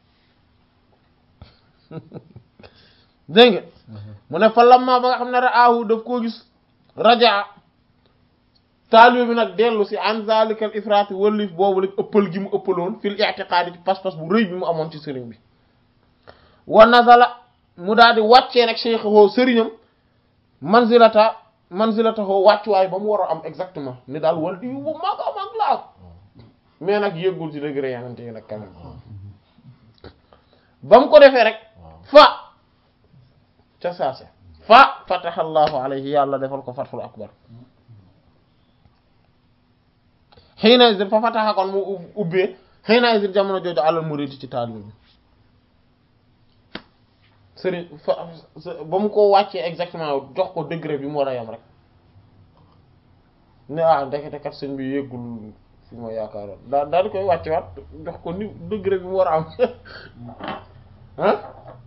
[SPEAKER 1] dégg nga mu ne fa lamma ba nga xam ne raahu daf koo gis rajaa taalibe bi nag dellu si an zalikal ifraati wallif boobu la ëppal gi mu ëppaloon fil i'tiqaadi ci pas-pas bu rëy bi mu amoon ci sëriñ bi wa nazala mu daal di wàccee nag cheikho sëriñam manzilata manzilata ho wàccuwaay ba mu war a am exactement ni daal wal yu bu mag a mag laa mais nag yëggul ci degré yanante yi nag quand même ba mu ko defee rek fa ca saase fa fataha allahu alayhi yàlla defal ko fathul akbar xëy na isin fa fataha kon mu ubbee xëy na isin jamono jooju alal muridi ci taalibe bi sëriñ fa ba mu ko wàccee exactement jox ko degré bi mu war a yam rek ne ah ndekete kat sëñ bi yéggul fi ma yaakaaroon daal daal di koy wàcce waat jox ko ni degré bi mu war a am ah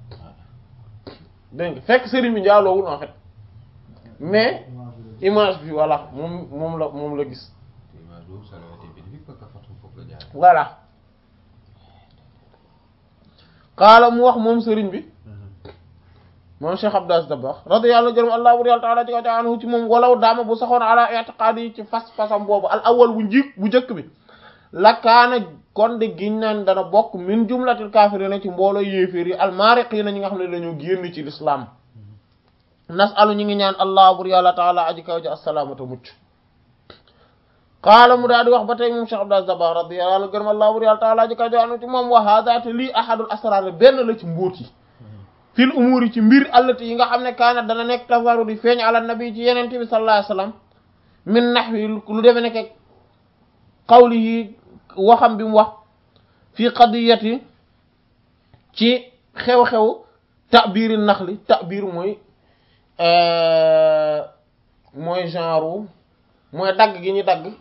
[SPEAKER 1] dégg nga fekk sëriñ bi njaaloowul en fait mais image bi voilà moom moom la moom la gis voilà xaala mu wax moom sëriñ bi moom Cheikh Abdou Aziz Dabakh radiyallahu gërëm allah bur yàlla taala jiko anhu ci moom walaw daama bu saxoon ala i'tiqaadi yi ci fas fasam boobu al awal bu njiig bu njëkk bi lakkaana kon de giñ naan dana bokk min jumlatil kaafiriina ci mbooloo yéeféer yi al maariqiina ñi nga xam ne dañoo génn ci l'islam nasalu ñi ngi ñaan allah bur yàlla taala aji kaw ji assalaamata mucc qaala mu daal di wax ba tey moom Cheikh Abdou Aziz Dabakh radiyallahu gërëm allah bur yàlla taala aji kaw ji anhu ci moom wa hada te lii ahadul asrar benn la ci mbóot yi fil umuri ci mbir allati yi nga xam ne kaanat dana nekk tafaru di feeñ ala nabi ci yenente bi sallallahu alayhi wasallam min nahwi lu deme nekk qawlihi waxam bi mu wax fii qadiyati ci xew-xew ta'biri naxli ta'bir mooy mooy genre mooy dagg gi ñu dagg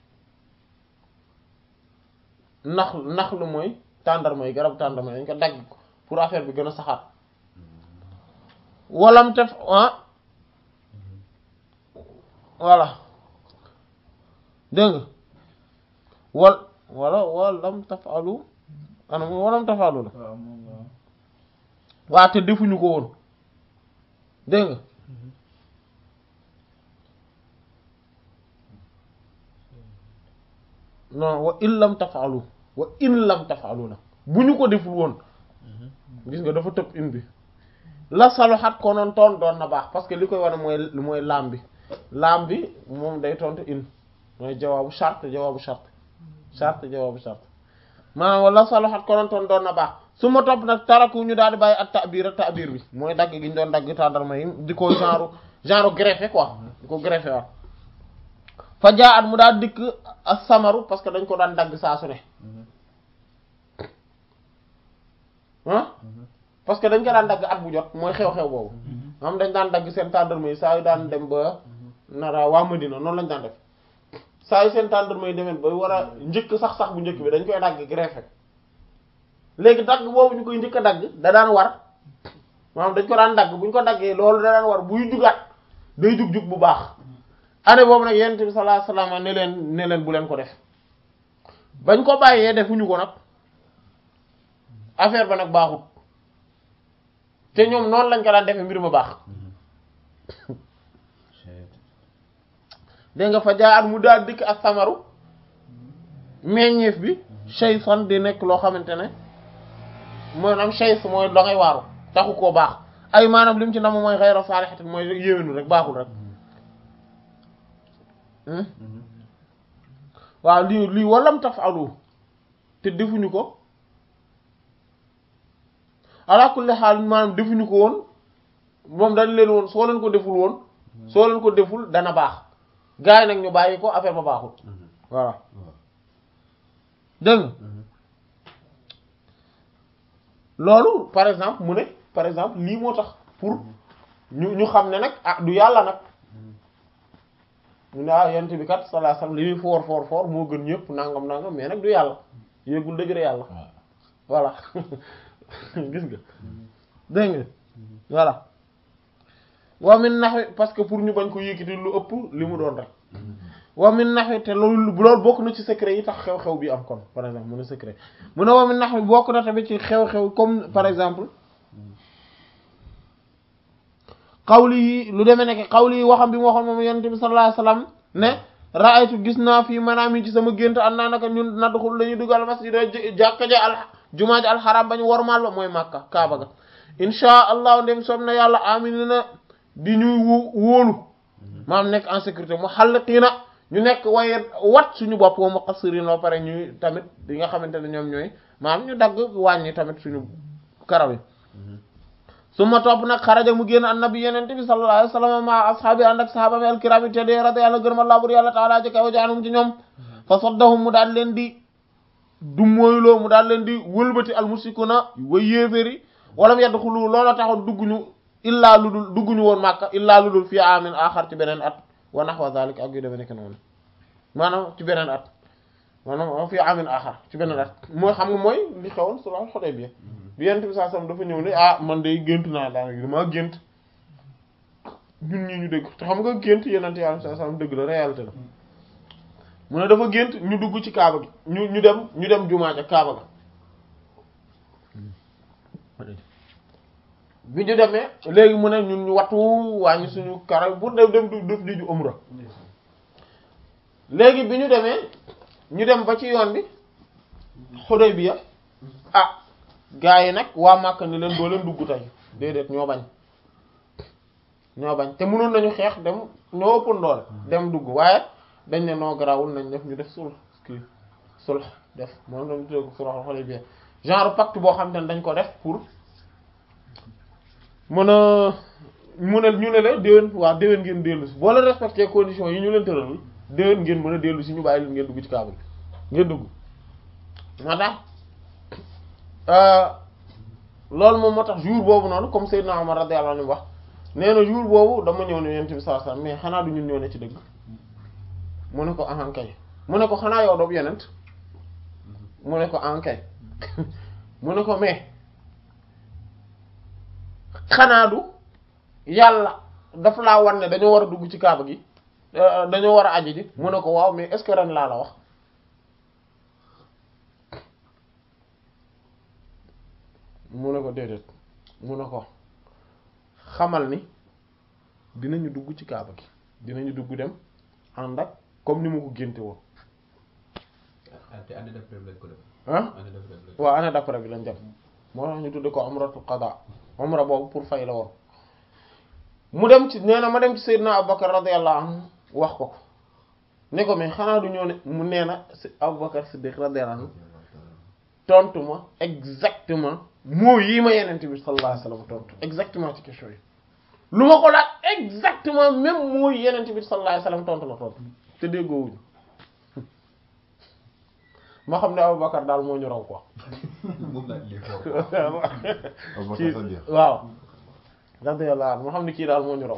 [SPEAKER 1] nax naxlu mooy tàndarma yi garab tàndarma yi dañ ko dagg pour affaire bi gën a saxaat walam tef ah voilà dégg nga wal wala walam tafalu ana walam tafalu la waa te defuñu ko woon dégg nga non wa in lam tafalu wa in lam tafalu la bu ñu ko deful woon gis nga dafa tëb in bi la saluxat konoon toon doon na baax parce que li koy wane mooy mooy laam bi laam bi moom day tontu in mooy jawaabu shart jawaabu shart shart jawaabu shart maanaam wala saluxat konoon toon doon na baax su ma topp nag taraku ñu daal di bàyyi ak ta'bir ak ta'bir bi mooy dagg gi ñu doon dagg tàndarma yi di ko genre genre greffé quoi di ko greffé waaw fa jaa at mu daal dikk ak samaru parce que dañ ko daan dagg saa su ne ah parce que dañ ko daan dagg at bu jot mooy xew-xew boobu xam dañ daan dagg seen tàndarma yi saa yu daan dem ba nara waa Madina noonu lañ daan def saa yu seen tàndarma yi demeen ba war a njëkk sax sax bu njëkk bi dañ koy dagg greffé léegi dagg boobu ñu koy njëkk a dagg da daan war maanaam dañ ko daan dagg bu ñu ko daggee loolu da daan war buy jugaat day jug-jug bu baax année boobu nag yonent bi sallallahu alayhi wasallam ne leen ne leen bu leen ko def bañ ko bàyyee defuñu ko nag affaire ba nag baaxut te ñoom noonu lañ ko daan defee mbir ma baax dégg nga fa jaar mu daal dikk ak samaru meññeef bi shaysan di nekk loo xamante ne maanaam shays mooy da ngay waaru taxu koo baax ay maanaam li mu ci nam mooy ghayra salihatin mooy yéwénu rek baaxul rek waaw lii lii walam taf'alu te defuñu ko ala kulli haal maanaam defuñu ko woon moom dañ leen woon soo leen ko deful woon soo leen ko deful dana baax gars yi nag ñu bàyyi ko affaire ba baaxul voilà dégg nga loolu par exemple mu ne par exemple lii moo tax pour ñu ñu xam ne nag ah du yàlla nag mu ne ah yent bi kat sallallahu alayhi wasallam li muy foor foor foor moo gën ñëpp nangam nangam mais nag du yàlla yéegul degré yàlla voilà gis nga dégg nga voilà wa min nahwi parce que pour ñu bañ ko yëkkati lu ëpp li mu doon rek wa min nahwi te loolu loolu bokk na ci secret yi tax xew-xew bi am kon par exemple mu ne secret mu ne wa min nahwi bokk na tamit ci xew-xew comme par exemple xawli yi lu demee nekk xawli yi waxam bi mu waxoon moom yonent bi sallallahu alayhi wasallam ne ra'aytu gis naa fii maanaam yi ci sama gént an naa naka ñun nadxul lañuy duggal masjid jàkka ja al jumaa ja alxaram bañ wormaal ba mooy Makka Kaaba ga insha allah ndem soob na yàlla aminina di ñuy wó wóolu maam nekk en sécurité mu xalqiina ñu nekk waaye wat suñu bopp wa muqassirin ba pare ñuy tamit di nga xamante ne ñoom ñooy maam ñu dagg wàññi tamit suñu karaw yi su ma topp nag xaraja mu génn annabi yenente bi sallallahu alayhi wasallam ma ashaabi ànd ak sahaaba mi alkiraami te dee rada yàlla gërëm Allah bur yàlla taala ji kaw jaanum ci ñoom fa saddahum mu daal leen di du mooyloo mu daal leen di wëlbati almusrikuuna way yéeféeri walam yadxulu loola taxoon dugguñu illaa lu dul dugguñu woon Makka illaa lu dul fii amin axar ci beneen at wa nahwa zalik ak yu demee nekk noonu maanaam ci beneen at maanaam fii amin axar ci beneen at mooy xam nga mooy li xewoon sulhul Hudaybiya bi yent bi saa sam dafa ñëw ne ah man day gént naa daanaka damaa gént ñun ñi ñu dégg te xam nga gént yenent yàlla saa sam dëgg la réalité la mu ne dafa gént ñu dugg ci Kaaba gi ñu ñu dem ñu dem jumaa ja Kaaba ga bi ñu demee léegi mu ne ñun ñu wattu wàññi suñu karaw pour dem dem du def di ju umra léegi bi ñu demee ñu dem ba ci yoon bi Hudaybiya ah gaa yi nag waa Makka ni leen doo leen dugg tey déedéet ñoo bañ ñoo bañ te mënoon nañu xeex dem ñoo ëppoon doole dem dugg waaye dañ ne noo garawul nañ def ñu def sulh kii sulh def moom lañu tuddee ko sulh Hudaybiya genre pacte boo xam te ne dañ ko def pour mën a mu ne ñu ne la déwén waa déwén ngeen dellu si boo leen respecté conditions yi ñu leen tëral déwén ngeen mën a dellu si ñu bàyyi leen ngeen dugg ci Kaaba gi ngeen dugg moo tax loolu moom moo tax jour boobu noonu comme Seydina Omar radiyallahu anhu wax nee na jour boobu dama ñëw ne Yonent bi sallallahu alayhi wasallam mais xanaa du ñun ñoo ne ci dëgg mu ne ko ahankay mu ne ko xanaa yow doobu Yonent mu ne ko ahankay mu ne ko mais xanaa du yàlla dafa laa war ne dañoo war a dugg ci Kaaba gi dañoo war a aji ji mu ne ko waaw mais est-ce que ren laa la wax mu ne ko déedéet mu ne ko xamal ni dinañu dugg ci Kaaba gi dinañu dugg dem ànd ak comme ni ma ko génte woon
[SPEAKER 2] te année d'après lañ ko def
[SPEAKER 1] ah
[SPEAKER 2] année d'après lañ
[SPEAKER 1] waaw année d'après bi lañ dem moo tax ñu tudde ko umratul qada umra boobu pour fay la woon mu dem ci nee na ma dem ci Seydina Abubakar radiyallahu anhu wax ko ko ne ko mais xanaa du ñoo ne mu nee na Abubakar Siddiq radiyallahu anhu tontu ma exactement moo yi ma yenente bi sallallahu alayhi wasallam tontu exactement ci question yi lu ma ko laaj exactement même moo yi yenente bi sallallahu alayhi wasallam tontu la tontu te déggoowuñu ma xam ne Abubakar daal moo ñu raw quoi kii waaw radiyallahu anhu ma xam ne kii daal moo ñu raw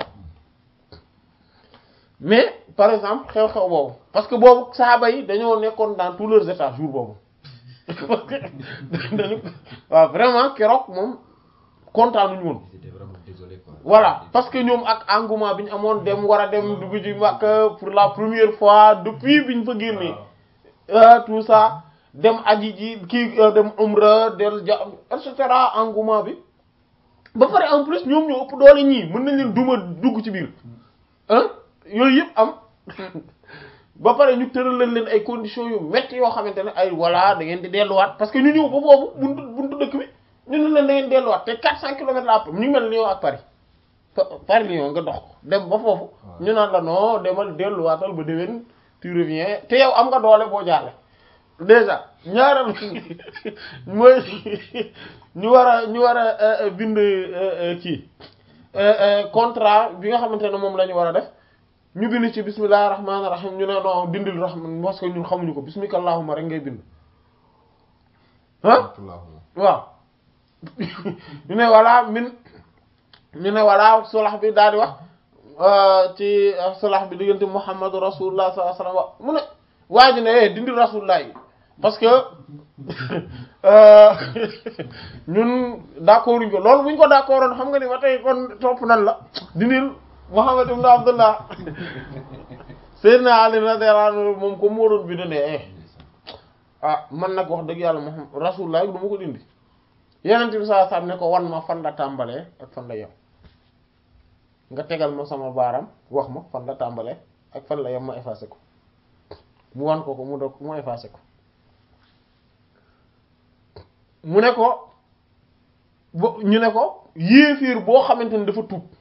[SPEAKER 1] mais par exemple xew-xew boobu parce que boobu sahaaba yi dañoo nekkoon dans tous leurs états jour boobu parce que dañu waaw vraiment keroog moom kontaanuñu woon voilà parce que ñoom ak engouement bi ñu amoon dem war a dem dugg ci Makka pour la première fois depuis bi ñu fa génnee tout ça dem aji ji kii dem umra del ja et cetera engouement bi ba pare en plus ñoom ñoo ëpp doole ñii mën nañ leen duma dugg ci biir ah yooyu yëpp am ba pare ñu tëralal leen ay conditions yu métti yoo xamante ne ay voilà da ngeen di delluwaat parce que ñu ñëw ba foofu buntu buntu dëkk bi ñu ne leen da ngeen delluwaat te quatre cents kilomètres la ñu ngi mel Lyon ak Paris Paris Lyon nga dox ko dem ba foofu ñu naan la non demal delluwaatal ba déwén tu reviens te yow am nga doole boo jaarle déjà ñaareel mooy ñu war a ñu war a bind kii contrat bi nga xamante ne moom la ñu war a def ñu bind ci bismillahir rahmanir rahim ñu ne non dindil rahman parce que ñun xamuñu ko bismika allahumma rek ngay bind ah waaw ñu ne voilà min ñu ne voilà solax bi daal di wax ci solax bi diggante muhammadu rasulullah sallallahu alayhi wasallam mu ne waa ji ne dindil rasulullah yi parce que ñun d'accord uñ ko loolu buñ ko d'accordoon xam nga ni ba tey kon topp nan la dindil Muhammad ibn Abdullah Seydina Ali radiyallahu anhu moom ko moo doon bi ne eh ah man nag wax dëgg yàlla Muhammad rasulullah du ma ko dindi Yonent bi sallallahu alayhi wasallam ne ko wan ma fan la tàmbalee ak fan la yem nga tegal ma sama baaram wax ma fan la tàmbalee ak fan la yem ma effacé ko mu wan ko ko mu doog mu effacé ko mu ne ko bo ñu ne ko yéefiir boo xamante ni dafa tuub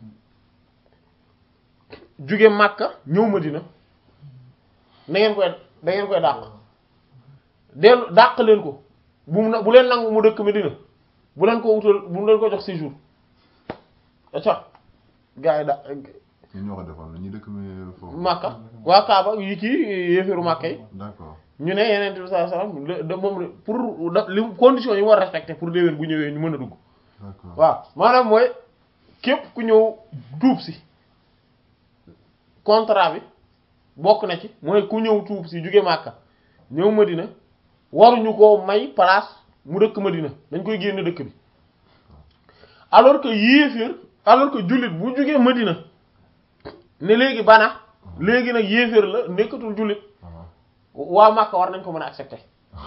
[SPEAKER 1] jóge Makka ñëw Madina da ngeen koy da ngeen koy dàq dellu dàq leen ko bu mu bu leen nangu mu dëkk Madina bu leen ko wutal bu leen ko jox séjour acca gars yi da
[SPEAKER 3] ñun ñoo ko defoon ñu dëkk mi foofu
[SPEAKER 1] Makka waa Kaaba yi kii yéefiiru Makka yi
[SPEAKER 3] d'accord
[SPEAKER 1] ñu ne Yonent bi sallallahu alayhi wasallam da moom pour da li condition yi mu war respecter pour déwén bu ñëwee ñu mën a dugg
[SPEAKER 3] d'accord
[SPEAKER 1] waaw maanaam mooy képp ku ñëw tuub si contrat bi bokk na ci mooy ku ñëw tuub si jóge Makka ñëw Madina waruñu koo may place mu dëkk Madina dañ koy génne dëkk bi alors que yéeféer alors que jullit bu jógee Madina ne léegi bana léegi nag yéeféer la nekkatul jullit waa Makka war nañ ko mën a accepter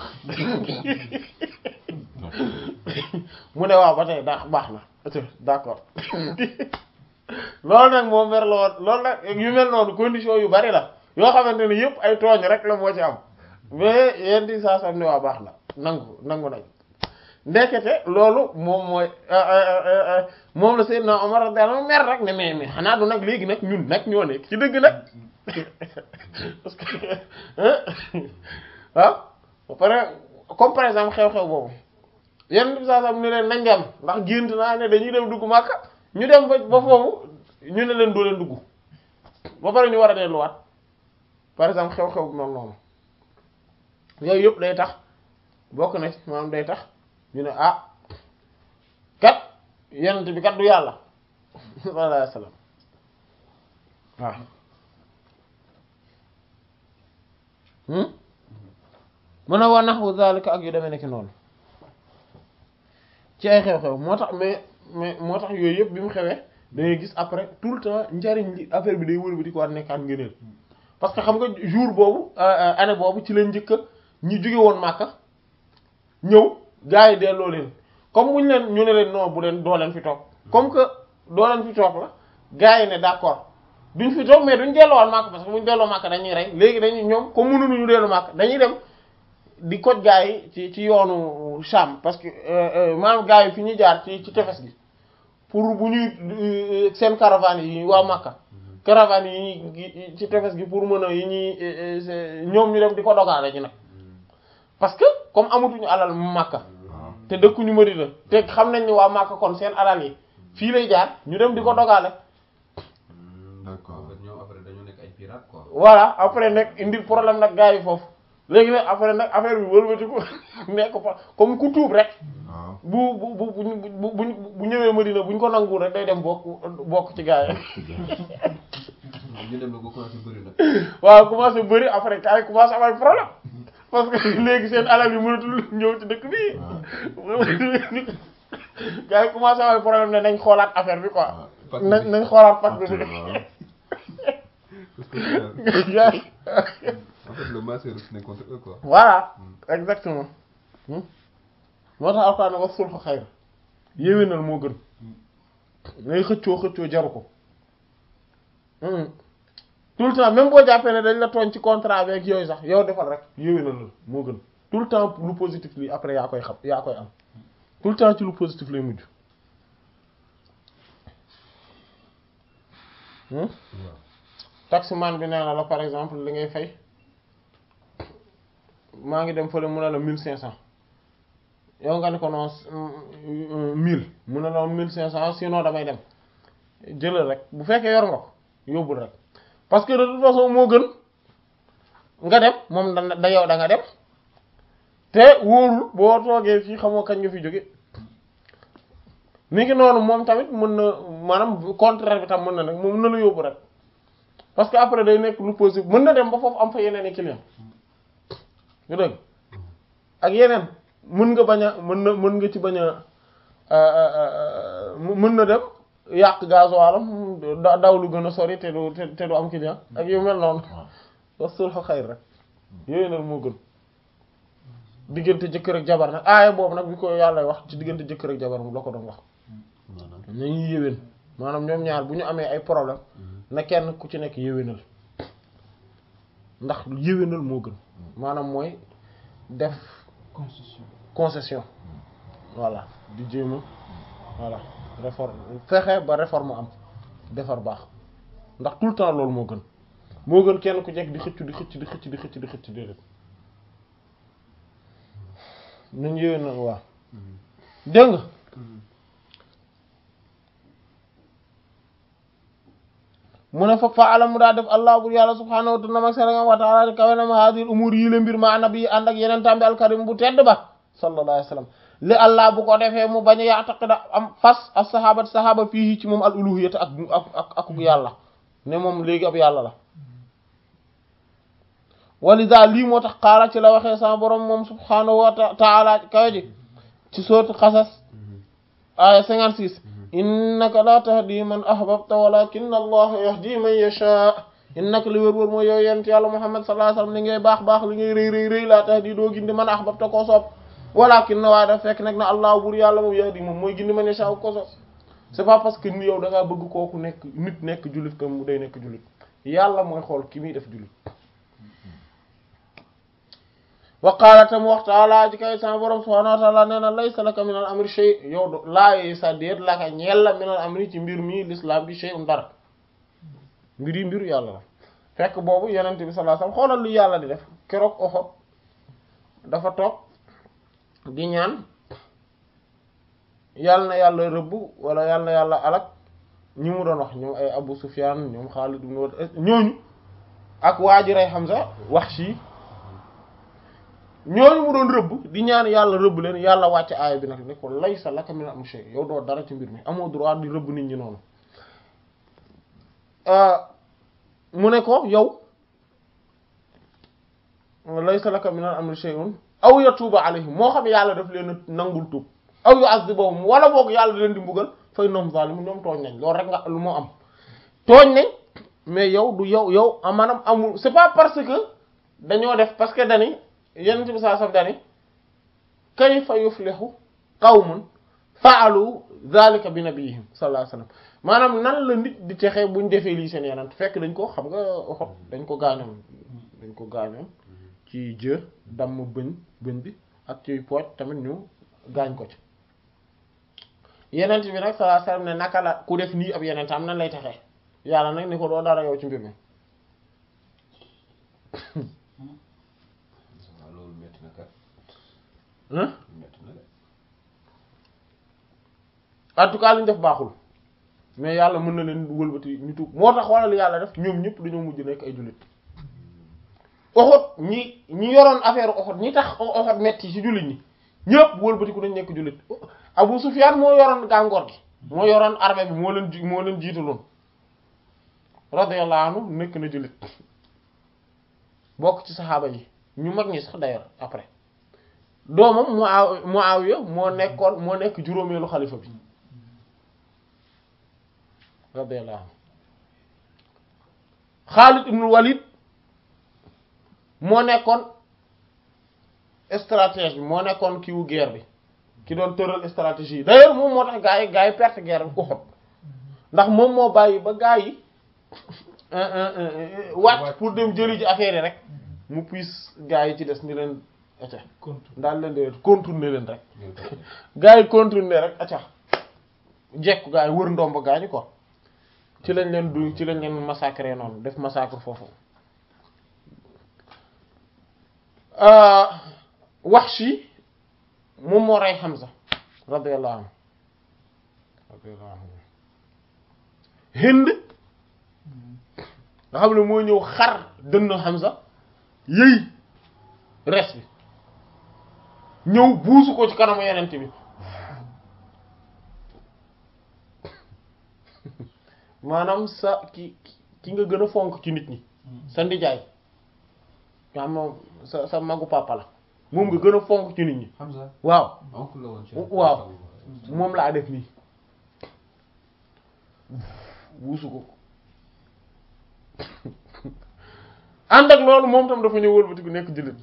[SPEAKER 1] mu ne waaw ba tey daa baax na d'accord loolu nag moo mer la woon loolu nag yu mel noonu condition yu bari la yoo xamante ne yëpp ay tooñ rek la moo ci am mais yéen di saa sam ne waa baax na nangu nangu nañ ndekete loolu moom mooy moom la Seydina Omar radiyallahu anhu mer rek ne mais mais xanaa du nag léegi nag ñun nag ñoo nekk ci dëgg nag parce que ah ba pare comme par exemple xew-xew boobu yenn bi saa sam ne leen nañ dem ndax gént naa ne dañuy dem dugg Makka ñu dem ba ba foofu ñu ne leen doo leen dugg ba pare ñu war a delluwaat par exemple xew-xew bu mel noonu yooyu yëpp day tax bokk na ci maanaam day tax ñu ne ah kat yonent bi kat du yàlla sallallahu alayhi wasallam waaw mën a wa nahwu zalika ak yu demee nekk noonu ci ay xew-xew moo tax mais mais moo tax yooyu yëpp bi mu xewee dangay gis après tout le temps njariñ li affaire bi day wëlbati ko war nekkaat ngëneel parce que xam nga jour boobu année boobu ci leen njëkk ñi jóge woon Makka ñëw gars yi delloo leen comme muñ leen ñu ne leen non bu leen doo leen fi toog comme que doo leen fi toog la gars yi ne d'accord duñ fi toog mais duñ delloowaat Makka parce que muñ delloo Makka dañuy rey léegi dañuy ñoom comme mënuñu ñu dellu Makka dañuy dem di koj gars yi ci ci yoonu Sham parce que maanaam gars yi fi ñuy jaar ci ci tefes gi pour bu ñuy seen caravane yi waa Makka caravane yi ñuy ci tefes gi pour mën a yi ñuy ñoom ñu dem di ko dogaale ji nag parce que comme amatuñu alal Makka te dëkkuñu Madina te xam nañ ni waa Makka kon seen alal yi fii lay jaar ñu dem di ko dogaale.
[SPEAKER 3] d'accord
[SPEAKER 2] ñoom après dañoo nekk ay pirate quoi.
[SPEAKER 1] voilà après nag indi problème nag gars yi foofu léegi nag après nag affaire bi wëlbati ko nekk fa comme ku tuub rek. bu bu bu bu bu bu ñëwee Madina buñ ko nanguwul rek day dem bokk bokk ci gars yi.
[SPEAKER 2] ñu dem ba commencé bëri nag.
[SPEAKER 1] waaw commencé bëri après gars yi commencé am ay problème parce que léegi seen alal yi mënatul ñëw ci dëkk bi. gars yi commencé am ay problème ne nañ xoolaat affaire bi quoi. nañ nañ xoolaat pacte bi.
[SPEAKER 2] en fait le masseur ne contre eux quoi.
[SPEAKER 1] voilà exactement. moo tax alxuraan wax sulhu xayr yéwénal moo gën ngay xëccoo xëccoo jaru ko tout tout le temps même boo jàppee ne dañ la tooñ ci contrat avec yooyu sax yow defal rek yéwénal la moo gën tout le temps lu positif li après yaa koy xam yaa koy am tout le temps ci lu positif lay mujj. taximan bi nee na la par exemple li ngay fay maa ngi dem fële mu ne la mille cinq cents yow nga ne ko non mille mu ne la mille cinq cents sinon damay dem jëlal rek bu fekkee yor nga ko yóbbul rek parce que de toute façon moo gën nga dem moom da da yow da nga dem te wóorul boo toogee fii xamoo kañ nga fi jóge ni ki noonu moom tamit mën na maanaam contraire bi tam mën na nag moom mën na la yóbbu rek parce que après day nekk lu positif mën na dem ba foofu am fa yeneen i client nga dëgg ak yeneen mën nga bañ a mën na mën nga ci bañ a mën na dem yàq gasoilam daw lu gën a sori te du te du am client ak yu mel noonu wasul fa xayr rek yooyu nag moo gën diggante jëkkër ak jabar nag aaya boobu nag bi ko yàlla wax ci diggante jëkkër ak jabar moom la ko doon wax nañuy yéwén maanaam ñoom ñaar bu ñu amee ay problème na kenn ku ci nekk yéwénal ndax yéwénal moo gën maanaam mooy def
[SPEAKER 2] concession
[SPEAKER 1] concession voilà di jéema voilà réforme fexe ba réforme am defar baax ndax tout le temps loolu moo gën moo gën kenn ku nekk di xëccu di xëcc di xëcc di xëcc di xëcc déedéet nañ yéwénal waaw dégg nga mu ne fa faala mu daa def allah bur yàlla subhaanahu wa ta'ala di kawe na ma hadhihi umur yi la mbir ma nabi ànd ak yeneen tambi alkarim bu tedd ba sallallahu alayhi wa sallam li allah bu ko defee mu bañ a ya'taqida am fas as sahabat sahaba fii ci moom al uluhiyyata ak ak ak yàlla ne moom léegi ab yàlla la walida lii moo tax xaala ci la waxee sama borom moom subhaanahu wa ta'ala kawe ji ci sourate Qasas aya cinquante-six innaka la tahdi man ahbabta walakinna allaha yahdi man yasha innaka li wër wër mooy yow yent yàlla muhammad sallallahu alayhi wasallam li ngay baax baax li ngay rëy rëy rëy la tahdi doo gindi man ahbabta koo soob walakinna waaye daf fekk nag na allah bur yàlla moom yahdi moom mooy gindi man yasha koo soob c'est pas parce que ni yow da ngaa bëgg kooku nekk nit nekk jullit comme mu day nekk jullit yàlla mooy xool ki muy def jullit wa qaala tam wax taala ji kay sama borom subhaanahu wa ta'ala nee na laysa laka min al amri shay yow do laayi sa déet laka ñeel la min al amri ci mbir mi l'islam bi shay'un dara mbir yi mbiru yàlla la fekk boobu yonent bi sallallahu alayhi wasallam xoolal li yàlla di def keroog Uhud dafa toog di ñaan yàlla na yàlla rëbb wala yàlla na yàlla alak ñi mu doon wax ñoom ay Abu Sufyan ñoom Xaalid ibn Walid ñooñu ak waa ji rey Hamza Wahshi ñooñu mu doon rëbb di ñaan yàlla rëbb leen yàlla wàcc aaya bi nag ne ko laysa laka min am shay yow doo dara ci mbir mi amoo droit di rëbb nit ñi noonu mu ne ko yow laysa laka min am shay'un aw yatuuba alayhim moo xam yàlla daf leen a nangul tuub aw yu'adhibuhum wala boog yàlla leen di mbugal fay innahum zalimun ñoom tooñ nañ loolu rek nga lu moo am tooñ nañ mais yow du yow yow maanaam amul c'est pas parce que dañoo def parce que dani yenent bi saa saf dani kayfa yuflihu qawmun fa'alu dhalika bi nabiyihim sallallahu alayhi wasallam maanaam nan la nit di texee buñ defee lii seen yenant fekk dañ ko xam nga xot dañ ko gaañoon dañ ko gaañoon ci jë damm bëñ bëñ bi ak ci pooj tamit ñu gaañ ko ci yenent bi nag sallallahu alayhi wasallam ne naka la ku def nii ab yenent am nan lay texee yàlla nag ni ko doo dara yow ci mbir mi
[SPEAKER 2] loolu metti na kat
[SPEAKER 1] hein
[SPEAKER 2] metti na de
[SPEAKER 1] en tout cas li ñu def baaxul mais yàlla mën na leen wëlbati ñu tuub moo tax wala li yàlla def ñoom ñëpp dañoo mujj nekk ay jullit Uhud ñi ñi yoroon affaire Uhud ñi tax Uhud metti ci jullit ñi ñëpp wëlbati ku nañ nekk jullit Abu Sufyan moo yoroon gàngoor gi moo yoroon armée bi moo leen ji moo leen jiitaloon radiyallahu anhu nekk na jullit bokk ci saxaaba yi ñu mag ñi sax d'ailleurs après doomam Muawiya Muawiya moo nekkoon moo nekk juróomeelu xalifa bi radiyallahu anhu Khalid ibn Walid moo nekkoon stratège bi moo nekkoon kiiwu guerre bi ki doon tëral stratégie yi d'ailleurs moom moo tax gaa yi gaa yi perte guerre bi Uhud ndax moom moo bàyyi ba gaa yi wàcc pour dem jëli ji affaire yi rek mu puisse gars yi ci des ni leen acca
[SPEAKER 4] Contour.
[SPEAKER 1] daal leen di contourner leen rek gars yi contourner rek acca jekku gars yi wër ndomba gars ñi quoi ci lañ leen du ci lañ leen massacrer noonu def massacre foofu Wahshi moom moo rey Hamza radiyallahu anhu radiyallahu anhu Hind nga xam ne moo ñëw xar dënn Hamza yëy res bi ñëw buusu ko ci kanamu yenent bi maanaam sa ki ki nga gën a fonk ci nit ñi sa ndijaay nga xam moom sa sa magu papa la moom nga gën a fonk ci nit ñi
[SPEAKER 2] Hamza
[SPEAKER 1] waaw
[SPEAKER 2] oncle la woon ci
[SPEAKER 1] waaw moom laa def nii buusu ko ànd ak loolu moom tam dafa ñëw wëlbati ku nekk jullit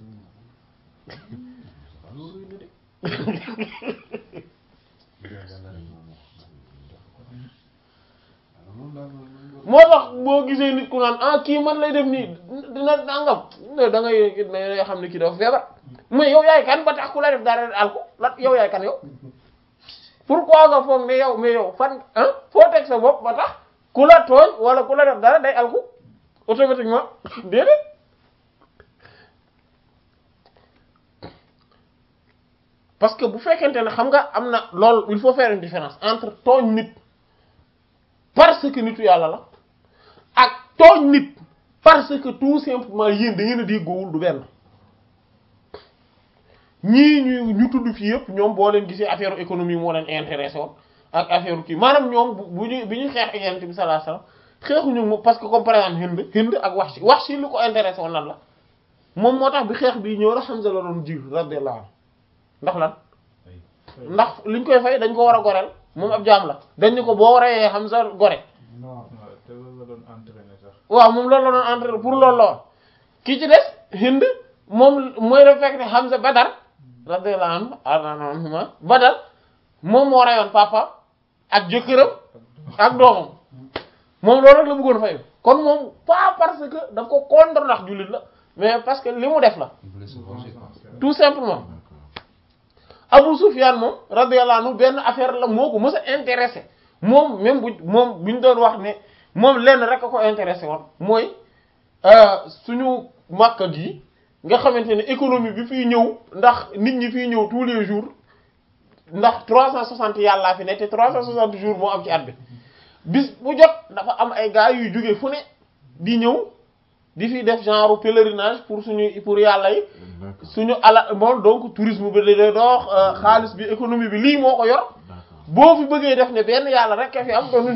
[SPEAKER 1] moo tax boo gisee nit ku naan ah kii man lay def nii dina dangam da ngay da ngay xam ne kii dafa feebar mais yow yaay kan ba tax ku la def dara alko la yow yaay kan yow pourquoi nga foog ne yow mais yow fan ah foo teg sa bopp ba tax ku la tooñ wala ku la def dara day alku automatiquement déedéet parce que bu fekkente ne xam nga am na loolu il faut faire une différence entre tooñ nit parce que nitu yàlla la ak tooñ nit parce que tout simplement yéen da ngeen a déggoowul du benn ñii ñu ñu tudd fii yëpp ñoom boo leen gisee affaire économie moo leen intéressé woon ak affaire kii maanaam ñoom bu ñu bi ñu xeex ak Yonent bi sallallahu alayhi wasallam xeexuñu moom parce que comme par exemple Hind Hind ak Wahshi Wahshi li ko intéressé woon lan la moom moo tax bi xeex bi ñëw la Hamza la doon jiir radiyallahu anhu ndax lan ndax liñ koy fay dañ ko war a goreel moom ab jaam la dañ ñu ko boo reyee Hamza gore
[SPEAKER 4] non te loolu la doon entraîné sax.
[SPEAKER 1] waaw moom loolu la doon entraîné pour loolu la woon ki ci des Hind moom mooy la fekk ne Hamza Badar radiyallahu anhu Badar moom moo reyoon papa ak jëkkëram ak doomam moom loolu rek la bëggoon fay kon moom pas parce que daf ko contre ndax jullit la mais parce que li mu def la
[SPEAKER 2] Il voulait se venger, quoi.
[SPEAKER 1] tout simplement Abu Sufyan moom radiyallahu anhu benn affaire la moo ko mës a intéressé moom même bu moom bu ñu doon wax ne moom lenn rek a ko intéressé woon mooy suñu Makka gi nga xamante ne économie bi fiy ñëw ndax nit ñi fiy ñëw tous les jours ndax trois cent soixante yàllaa fi ne te trois cent soixante jours moo am ci at bi bis bu jot dafa am ay gars yuy jóge fu ne di ñëw di fi def genre pèlerinage pour suñu pour yàlla yi suñu ala moom donc tourisme bi da dox xaalis bi économie bi lii moo ko yor boo fi bëggee def ne benn yàlla rek a fi am doon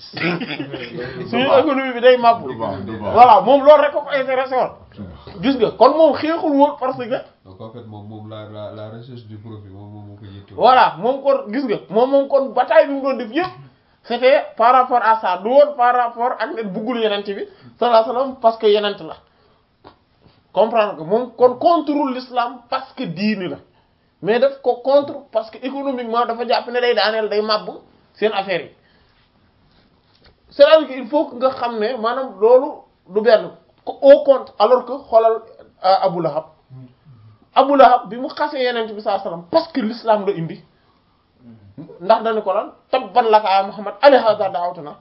[SPEAKER 1] suñu économie bi day màbb voilà moom loolu rek ko ko intéressé woon gis nga kon moom xeexul woon parce que
[SPEAKER 2] Donc en fait moom moom la la la recherche du profit moom moom moo ko yittewoo.
[SPEAKER 1] voilà moom kon gis nga moom moom kon bataille bi mu doon def yëpp c'était par rapport à ça du woon par rapport ak ne buggul yenent bi sallallahu alayhi wasallam parce que yenent la comprendre que moom kon contre l'islam parce que diini la mais daf ko contre parce que économiquement dafa jàpp ne day daaneel day màbb seen affaire yi c'est-à-dire que il faut que nga xam ne maanaam loolu du benn au compte alors que xoolal Abu Lahab Abu Lahab bi mu xasee yenent bi sallallahu alayhi wasallam parce que l'islam la indi ndax dañu ko lan tabban laka ya Muhammad alihada da'awtana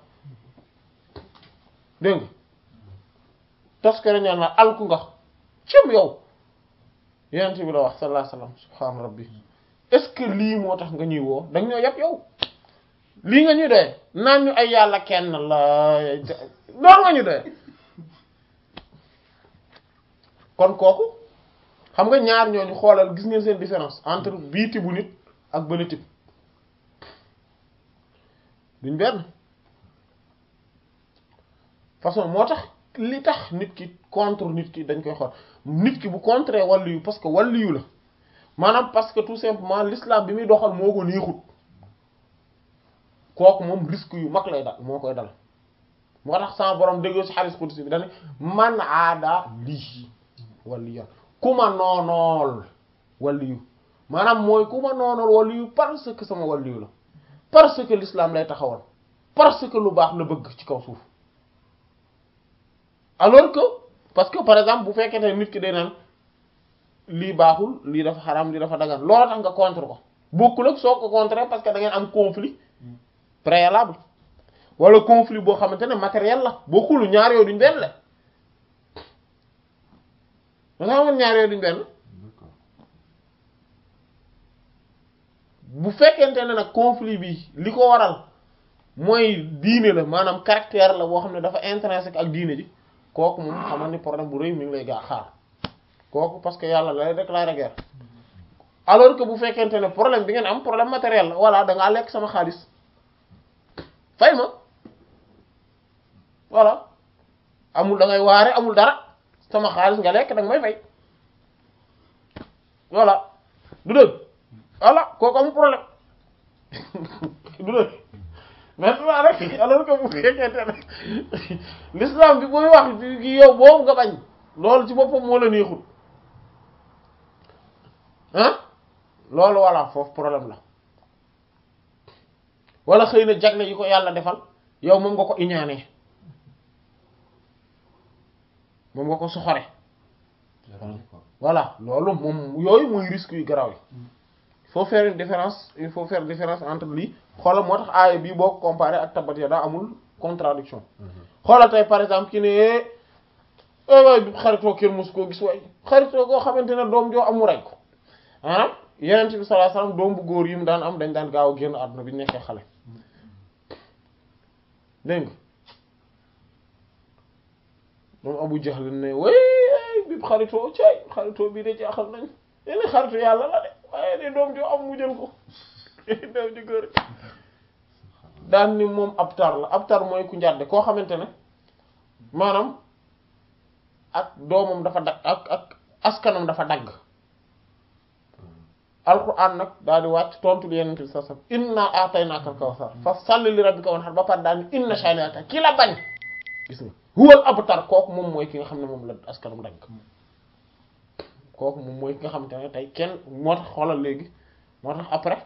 [SPEAKER 1] dégg nga toskere ñaan la alku nga cim yow yenent bi la wax sallallahu alayhi wasallam subhaana rabbi est-ce que lii moo tax nga ñuy woo danga ñoo yàpp yow lii nga ñuy doye naan ñu ay yàlla kenn la doon nga ñu doye kon kooku xam nga ñaar ñooñu xoolal gis ngeen seen différence entre bii tibu nit ak bële tib duñ benn façon moo tax li tax nit ki contre nit ki dañ koy xool nit ki bu contre waliyu parce que waliyu la maanaam parce que tout simplement l'islam bi muy doxal moo ko neexut kooku moom risque yu mag lay dal moo koy dal moo tax sama borom déggoo ci hadith qudsi bi dañ man aada lii waliyan ku ma noonool waliyu maanaam mooy ku ma noonool waliyu parce que sama waliyu la parce que l'islam lay taxawal parce que lu baax la bëgg ci kaw suuf alors que parce que par exemple bu fekkee ne nit ki day naan lii baaxul lii dafa xaram lii dafa dagan loolu tax nga contre ko bokkul ak soo ko contre parce que da ngeen am conflit préalable wala conflit boo xamante ne matériel la bokkul ñaar yooyu duñ benn la nga xamante ñaar yooyu duñ benn
[SPEAKER 3] D'accord.
[SPEAKER 1] bu fekkente ne nag conflit bi li ko waral mooy diine la maanaam caractère la boo xam ne dafa intrinsèque ak diine ji kooku moom xamal ni problème bu rëy mi ngi lay gaa xaar kooku parce que yàlla lay déclarer guerre alors que bu fekkente ne problème bi ngeen am problème matériel la voilà da ngaa lekk sama xaalis fay ma voilà amul da ngay waare amul dara sama xaalis nga lekk da nga may fay voilà du dëgg voilà kooku amul problème du dëgg maintenant rek alors que bu fekkente ne l'islam bi booy wax gi yow boobu nga bañ loolu ci boppam moo la neexul ah loolu voilà foofu problème la wala xëy na jagle yi ko yàlla defal yow moom nga ko iñaanee moom nga ko soxore voilà loolu moom yooyu mooy risque yu garaaw yi il faut faire une différence il faut faire différence entre lii xoolal moo tax aaya bii boo ko comparé ak tabbat yadaa amul contradiction xoolal tey par exemple ki ne waay bi xaritoo kenn mosu koo gis waay xaritoo koo xamante ne doom joo amu rey ko ah yenent bi sallallahu alayhi wasallam doom bu góor yi mu daan am dañ daan gaaw a génn àdduna bi nekkee xale dégg nga moom Abu Jahl ne way bi xaritoo cay xaritoo bii de jaaxal nañ yéen xaritu yàlla la de waaye de doom joo am mu jël ko doom ji góor daan ni moom abtar la abtar mooy ku njàdde koo xamante ne maanaam ak doomam dafa dagg ak ak askanam dafa dagg alquran nag daal di wàcc tontu li yenente bi sa sam inna a'taynaka al-kawsar fa salli li rabbika wanhar ba par daal ni inna shani'aka ki la bañ gis nga huwal abtar kooku moom mooy ki nga xam ne moom la askanam dagg kooku moom mooy ki nga xamante ne tey kenn moo tax xoolal léegi moo tax après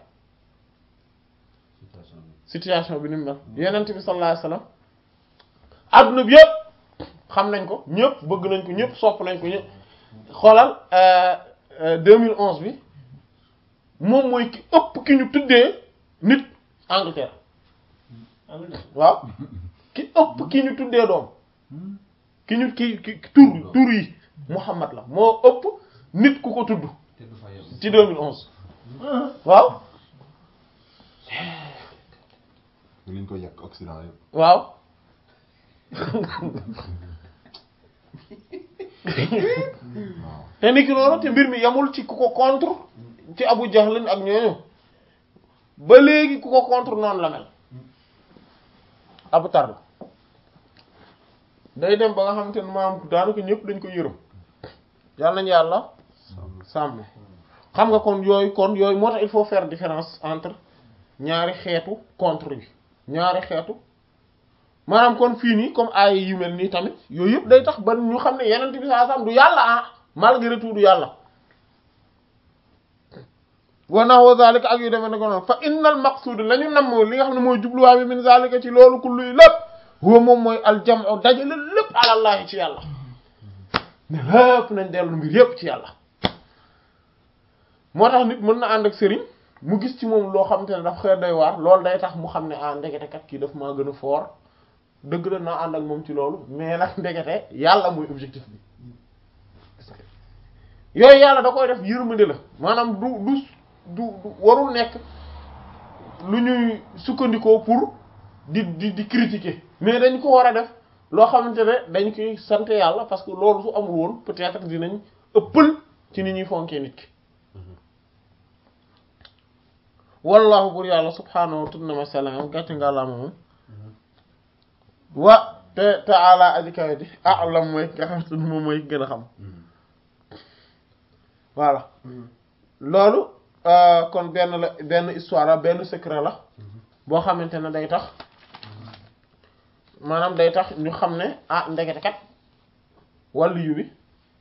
[SPEAKER 1] situation bi ni mu mel yenente bi sallallahu alayhi wasallam adduna bi yëpp xam nañ ko ñëpp bëgg nañ ko ñëpp sopp nañ ko ñëpp xoolal deux mille onze bi moom mooy ki ëpp ki ñu tuddee nit Angleterre waaw ki ëpp ki ñu tuddee doom ki ñu ki ki tur tur yi Muhammad la moo ëpp nit ku ko tudd ci deux mille onze waaw
[SPEAKER 3] li ñu ko yàq Occident yëpp.
[SPEAKER 1] waaw te niki noonu te mbir mi yamul ci ku ko contre ci Abu Jahl ak ñooñu ba léegi ku ko contre noonu la mel Abu Tar day dem ba nga xamante ne maam daanaka ñëpp dañ ko yërëm yàlla nañu yàlla sàmm xam nga kon yooyu kon yooyu moo tax il faut faire différence entre ñaari xeetu contre yi ñaari xeetu maanaam kon fii nii comme ay yu mel nii tamit yooyu yëpp day tax ba ñu xam ne yeneen bi saa sam du yàlla ah malgré tout du yàlla wa nahwa zalika ak yu demee ne ko noonu fa innal maqsud la ñu namm li nga xam ne mooy jubluwaay bi min zalika ci loolu kullu yi lépp huwa moom mooy aljamu dajale lépp alallahi ci yàlla ne lépp nañ dellu mbir yépp ci yàlla moo tax nit mën na ànd ak sëriñ mu gis ci moom loo xamante ne daf xëy doy waar loolu day tax mu xam ne ah ndekete kat kii daf maa gën a fort dëgg la naa ànd ak moom ci loolu mais nag ndekete yàlla mooy objectif bi yooyu yàlla da koy def yërmande la maanaam du du du warul nekk lu ñuy sukkandikoo pour di di di critiquer mais dañ ko war a def loo xamante ne dañ koy sant yàlla parce que loolu su amul woon peut-être dinañ ëppal ci ni ñuy fonkee nit ki wallahu bur yàlla subhaanahu tun na ma salam gàcce nga la moom wa te ta'ala aji kawe di a'lam mooy nga xam te moom mooy gën a xam voilà loolu kon benn la benn histoire la benn secret la boo xamante ne day tax maanaam day tax ñu xam ne ah ndekete kat wàllu yu bi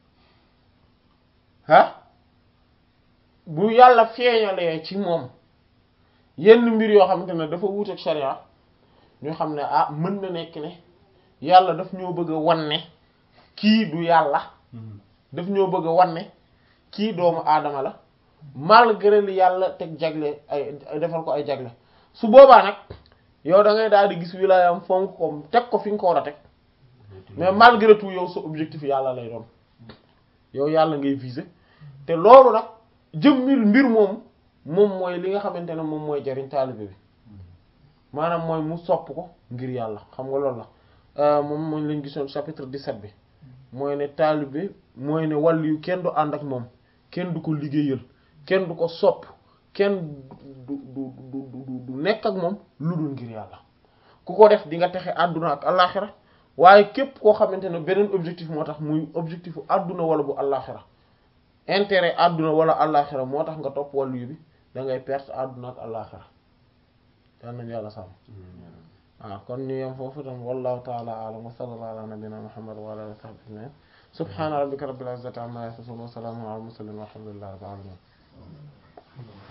[SPEAKER 1] ah bu yàlla feeñalee ci moom yenn mbir yoo xamante ne dafa wuuteeg sharia ñu xam ne ah mën na nekk ne yàlla daf ñoo bëgg a wan ne kii du yàlla daf ñoo bëgg a wan ne kii doomu aadama la malgré li yàlla teg jagle ay defal ko ay jagle su boobaa nag yow da ngay daal di gis wilaayam fonk ko teg ko fi nga ko war a teg mais malgré tout yow sa objectif yàlla lay doon yow yàlla ngay viser te loolu nag jëmmir mbir moom moom mooy li nga xamante ne moom mooy jariñ taalibe bi maanaam mooy mu sopp ko ngir yàlla xam nga loolu la moom mooy lañ gisoon chapitre dix-sept bi mooy ne taalibe mooy ne wàll yu kenn du ànd ak moom kenn du ko liggéeyal kenn du ko sopp kenn du du du du du nekk ak moom lu dul ngir yàlla ku ko def di nga texe àdduna ak àllaaxira waaye képp koo xamante ne beneen objectif moo tax muy objectif bu àdduna wala bu àllaaxira intérêt àdduna wala àllaaxira moo tax nga topp wàllu yu bi da ngay perte àdduna ak àllaaxira yal nañu yàlla sàmm waaw kon ñu yem foofu tam wallahu ta'ala a'lam wa sallallahu ala nabiyyina muhammad wa ala alihi wa sahbihi ajma'in subhana rabbika rabbil izzati amma yasifun wa salamun ala al mursalin walhamdulillahi rabbil alamin